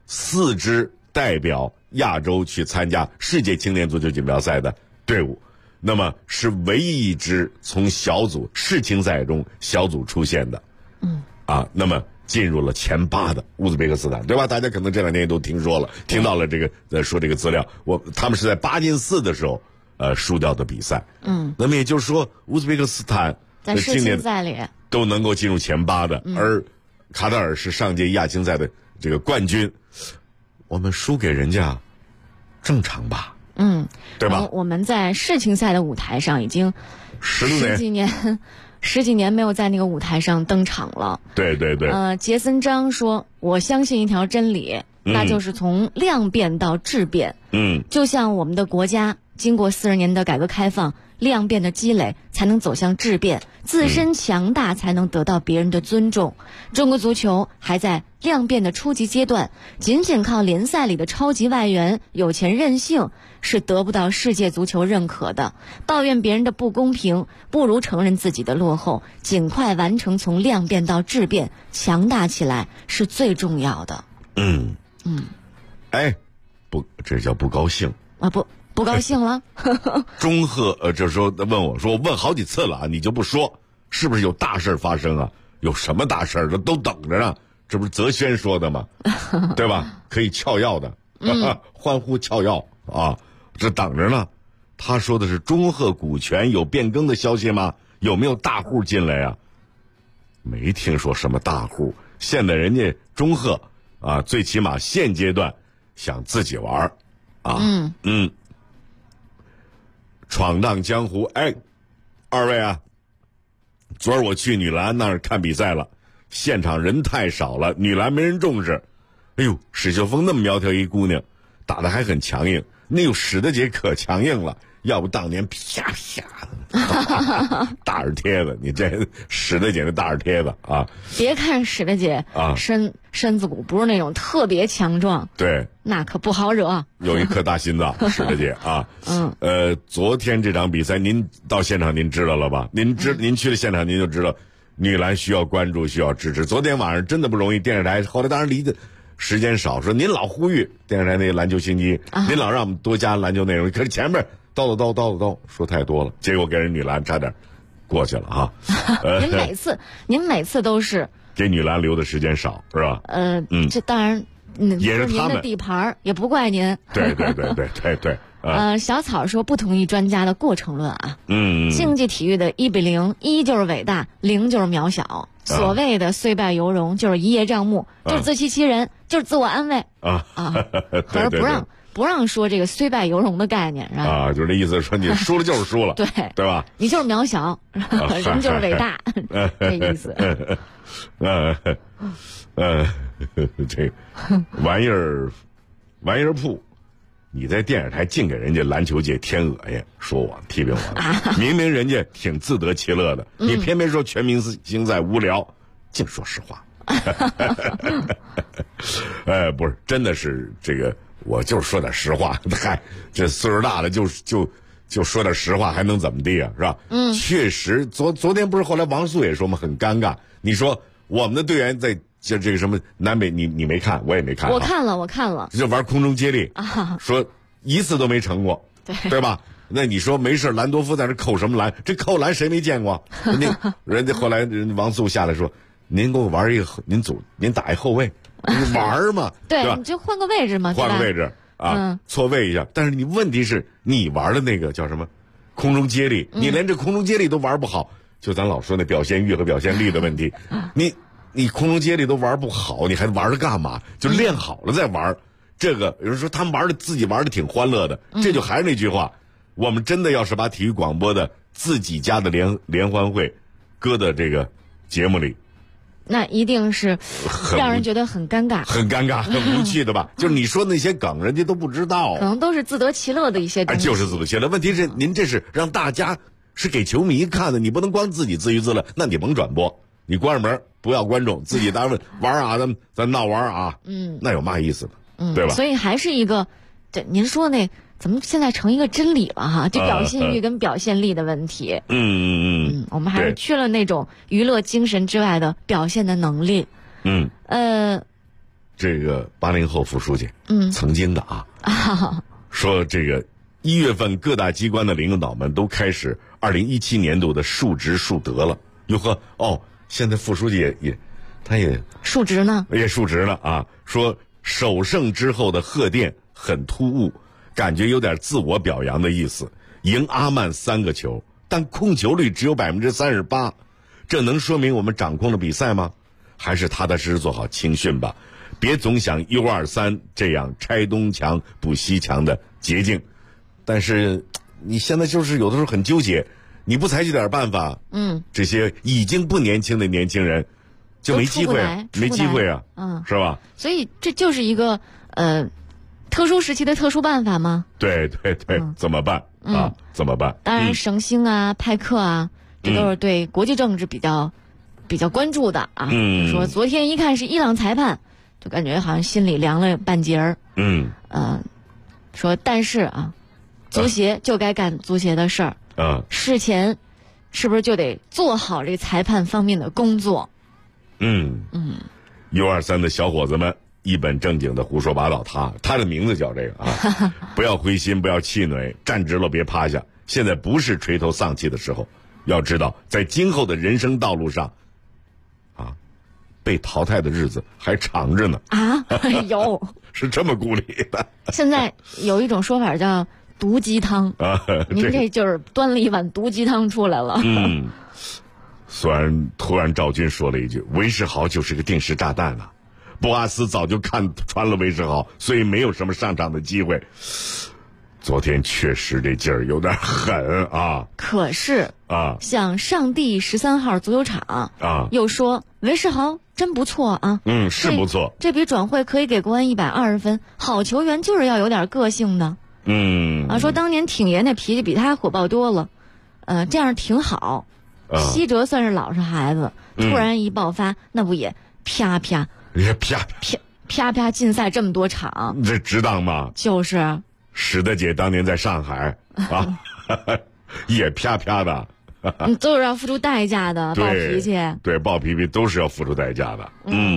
4支代表亚洲去参加世界青年足球锦标赛的队伍，那么是唯一一支从世青赛中小组出现的，那么进入了前8的乌兹别克斯坦，对吧？大家可能这2年也都听到了这个说这个资料，他们是在8进4的时候输掉的比赛，那么也就是说乌兹别克斯坦在世青赛里都能够进入前8的，而卡塔尔是上届亚青赛的这个冠军，我们输给人家正常吧？对吧？ 我们在世青赛的舞台上已经十几年没有在那个舞台上登场了。 对对对。 杰森章说：“我相信一条真理，那就是从量变到质变。就像我们的国家经过40年的改革开放， 量变的积累，才能走向质变，自身强大才能得到别人的尊重。中国足球还在量变的初级阶段，仅仅靠联赛里的超级外援有钱任性是得不到世界足球认可的。抱怨别人的不公平，不如承认自己的落后，尽快完成从量变到质变，强大起来是最重要的。 哎，不，这叫不高兴啊！不高兴了。 钟鹤这时候问我说：“我问好几次了啊，你就不说，是不是有大事发生啊？有什么大事？都等着呢。这不是泽轩说的吗？对吧？可以撬药的，欢呼撬药啊，这等着呢。他说的是中赫股权有变更的消息吗？有没有大户进来啊？没听说什么大户。现在人家中赫啊，最起码现阶段想自己玩啊，闯荡江湖。哎，二位啊，昨儿我去女篮那儿看比赛了，现场人太少了，女篮没人重视。哎呦，史秀峰那么苗条一姑娘，打得还很强硬。那有史德姐可强硬了，要不当年啪啪大耳贴子，你这史德姐那大耳贴子啊！ 别看史德姐啊，身子骨不是那种特别强壮， 对， 那可不好惹， 有一颗大心脏，史德姐啊。昨天这场比赛您到现场您知道了吧？您去了现场您就知道，女篮需要关注，需要支持。昨天晚上真的不容易，电视台后来当然离的时间少，说您老呼吁电视台那个篮球星期，您老让我们多加篮球内容，可是前面叨说太多了，结果给人女篮差点过去了哈。 您每次都是给女篮留的时间少，是吧？ 这当然也是您的地盘，也不怪您。 对。 小草说不同意专家的过程论啊。竞技体育的1比0，一就是伟大，0就是渺小。所谓的虽败犹荣，就是一叶障目，就是自欺欺人，就是自我安慰啊。可是不让说这个虽败犹荣的概念，是吧？ 啊，就是这意思，说你输了就是输了，对吧？ 你就是渺小，人就是伟大，这意思。 这玩意儿铺，你在电视台净给人家篮球界添恶心，说我批评我，明明人家挺自得其乐的，你偏偏说全明星赛无聊，净说实话。不是，真的是这个，我就是说点实话。嗨，这岁数大了就说点实话，还能怎么地啊？是吧？确实，昨天不是后来王素也说嘛，很尴尬。你说我们的队员在就这个什么南北，你没看，我也没看。 我看了。 就玩空中接力啊，说一次都没成过，对吧？那你说没事，兰多夫在这扣什么篮？这扣篮谁没见过？人家后来王素下来说。您给我玩一个，您打一后卫，你玩嘛，对吧？ 你就换个位置嘛， 换个位置啊，错位一下。但是你问题是你玩的那个叫什么？空中接力，你连这空中接力都玩不好，就咱老说那表现欲和表现力的问题。你空中接力都玩不好，你还玩它干嘛？就练好了再玩。这个有人说他们自己玩的挺欢乐的，这就还是那句话，我们真的要是把体育广播的自己家的联欢会搁到这个节目里。 那一定是让人觉得很尴尬， 很无趣的吧？就是你说那些梗，人家都不知道， 可能都是自得其乐的一些东西。 就是自得其乐。问题是您这是让大家是给球迷看的，你不能光自己自娱自乐，那你甭转播，你关上门不要观众，自己单位玩啊，咱闹玩啊，那有嘛意思呢？对吧？ 所以还是一个，您说那。怎么现在成一个真理了哈？就表现欲跟表现力的问题。我们还是缺了那种娱乐精神之外的表现的能力。 这个80后副书记，曾经的说这个1月份各大机关的领导们都开始2017年度的述职述德了。哟呵，现在副书记他也述职呢， 啊。说首胜之后的贺电很突兀。感觉有点自我表扬的意思，赢阿曼3个球，但控球率只有38%，这能说明我们掌控了比赛吗？还是踏踏实实做好青训吧，别总想1-2-3这样拆东墙补西墙的捷径。但是你现在就是有的时候很纠结，你不采取点办法，这些已经不年轻的年轻人就没机会啊，是吧？ 所以这就是一个特殊时期的特殊办法吗？ 对，怎么办？ 啊，怎么办？ 当然，省星啊、派克啊，这都是对国际政治比较关注的啊。说昨天一看是伊朗裁判，就感觉好像心里凉了半截儿。说但是啊，足协就该干足协的事儿。事前是不是就得做好这裁判方面的工作 ？U23的小伙子们一本正经的胡说八道，他的名字叫这个啊，不要灰心，不要气馁，站直了别趴下。现在不是垂头丧气的时候，要知道在今后的人生道路上，啊，被淘汰的日子还长着呢。 有是这么鼓励的。 现在有一种说法叫毒鸡汤您这就是端了一碗毒鸡汤出来了。 虽然突然赵军说了一句韦世豪就是个定时炸弹啊，博阿斯早就看穿了韦世豪，所以没有什么上场的机会。昨天确实这劲儿有点狠啊。 可是像上地13号足球场又说韦世豪真不错啊。 是不错， 这笔转会可以给国安120分，好球员就是要有点个性的。说当年挺爷那脾气比他火爆多了，这样挺好。西哲算是老实孩子，突然一爆发，那不也啪啪禁赛这么多场， 这值当吗？ 就是史德姐当年在上海啊，也啪啪的， 都是要付出代价的。暴脾气， 对，暴脾气都是要付出代价的。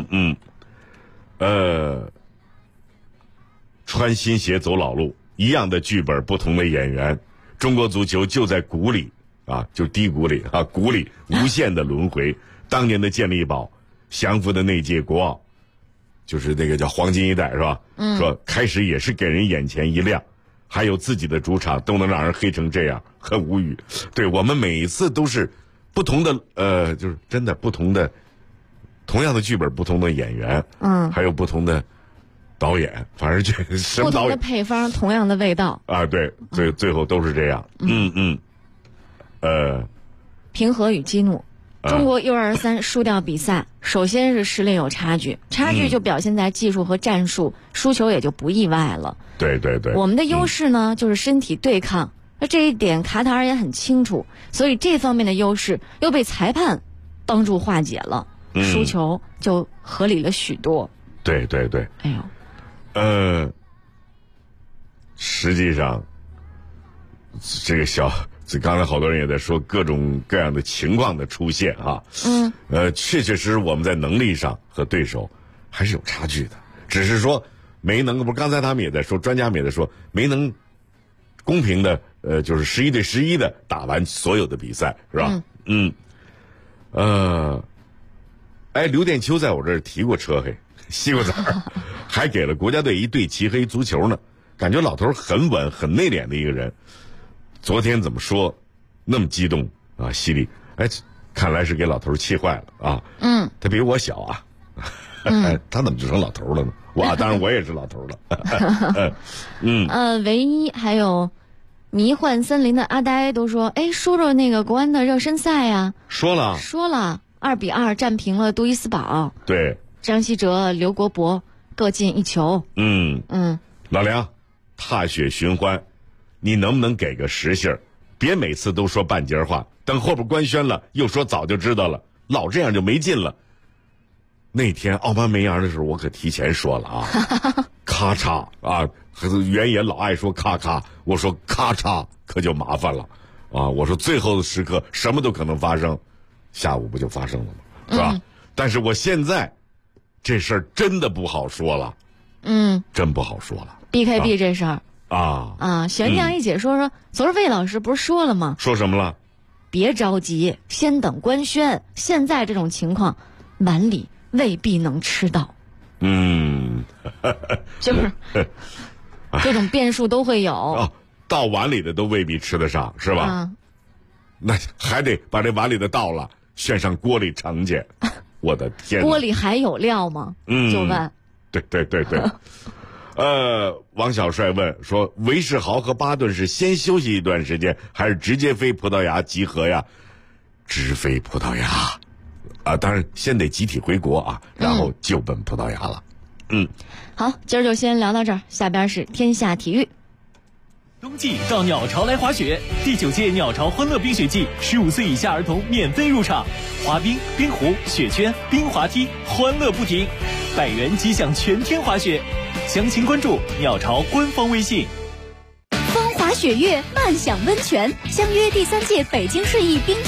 穿新鞋走老路，一样的剧本，不同的演员，中国足球就在谷里啊，就低谷里啊，谷里无限的轮回。当年的健力宝，降服的那届国奥，就是那个叫黄金一代是吧？说开始也是给人眼前一亮，还有自己的主场都能让人黑成这样，很无语。对，我们每一次都是不同的就是真的不同的，同样的剧本，不同的演员，还有不同的导演，反正这什么导演不同的配方，同样的味道啊，对，最后都是这样。 平和与激怒。中国 U23 输掉比赛，首先是实力有差距就表现在技术和战术，输球也就不意外了。 对， 我们的优势呢，就是身体对抗，那这一点卡塔尔也很清楚，所以这方面的优势又被裁判帮助化解了，输球就合理了许多。 对， 哎呦， 实际上这个刚才好多人也在说各种各样的情况的出现啊，确实我们在能力上和对手还是有差距的，只是说没能，不是刚才他们也在说，专家们也在说没能公平的就是11对11的打完所有的比赛，是吧？刘殿秋在我这儿提过车黑西瓜子儿，还给了国家队一对齐黑足球呢，感觉老头很稳很内敛的一个人。昨天怎么说那么激动啊，犀利？看来是给老头气坏了啊。他比我小啊，他怎么就成老头了呢？当然我也是老头了。 唯一还有迷幻森林的阿呆都说，说说那个国安的热身赛呀。 说了 2-2战平了杜伊斯堡。 对， 张稀哲、刘国博各进1球。 老梁，踏雪寻欢，你能不能给个实信儿？别每次都说半截话，等后边官宣了又说早就知道了，老这样就没劲了。那天奥巴梅扬的时候，我可提前说了啊，咔嚓啊，原野老爱说咔咔，我说咔嚓可就麻烦了啊！我说最后的时刻什么都可能发生，下午不就发生了吗？是吧？但是我现在这事儿真的不好说了，真不好说了。 BKB 这事儿玄亮一解说昨儿魏老师不是说了吗？ 说什么了？ 别着急，先等官宣。现在这种情况，碗里未必能吃到。就是各种变数都会有。 倒碗里的都未必吃得上，是吧？那还得把这碗里的倒了，炫上锅里盛去。我的天！ 锅里还有料吗？就问。 对。王小帅问说，韦世豪和巴顿是先休息一段时间，还是直接飞葡萄牙集合呀？直飞葡萄牙当然先得集体回国啊，然后就奔葡萄牙了。 好，今儿就先聊到这儿，下边是天下体育。 冬季到鸟巢来滑雪，第9届鸟巢欢乐冰雪季，15岁以下儿童免费入场，滑冰、冰壶、雪圈、冰滑梯，欢乐不停，100元即享全天滑雪。详情关注鸟巢官方微信。 风华雪月，漫享温泉，相约第3届北京市艺冰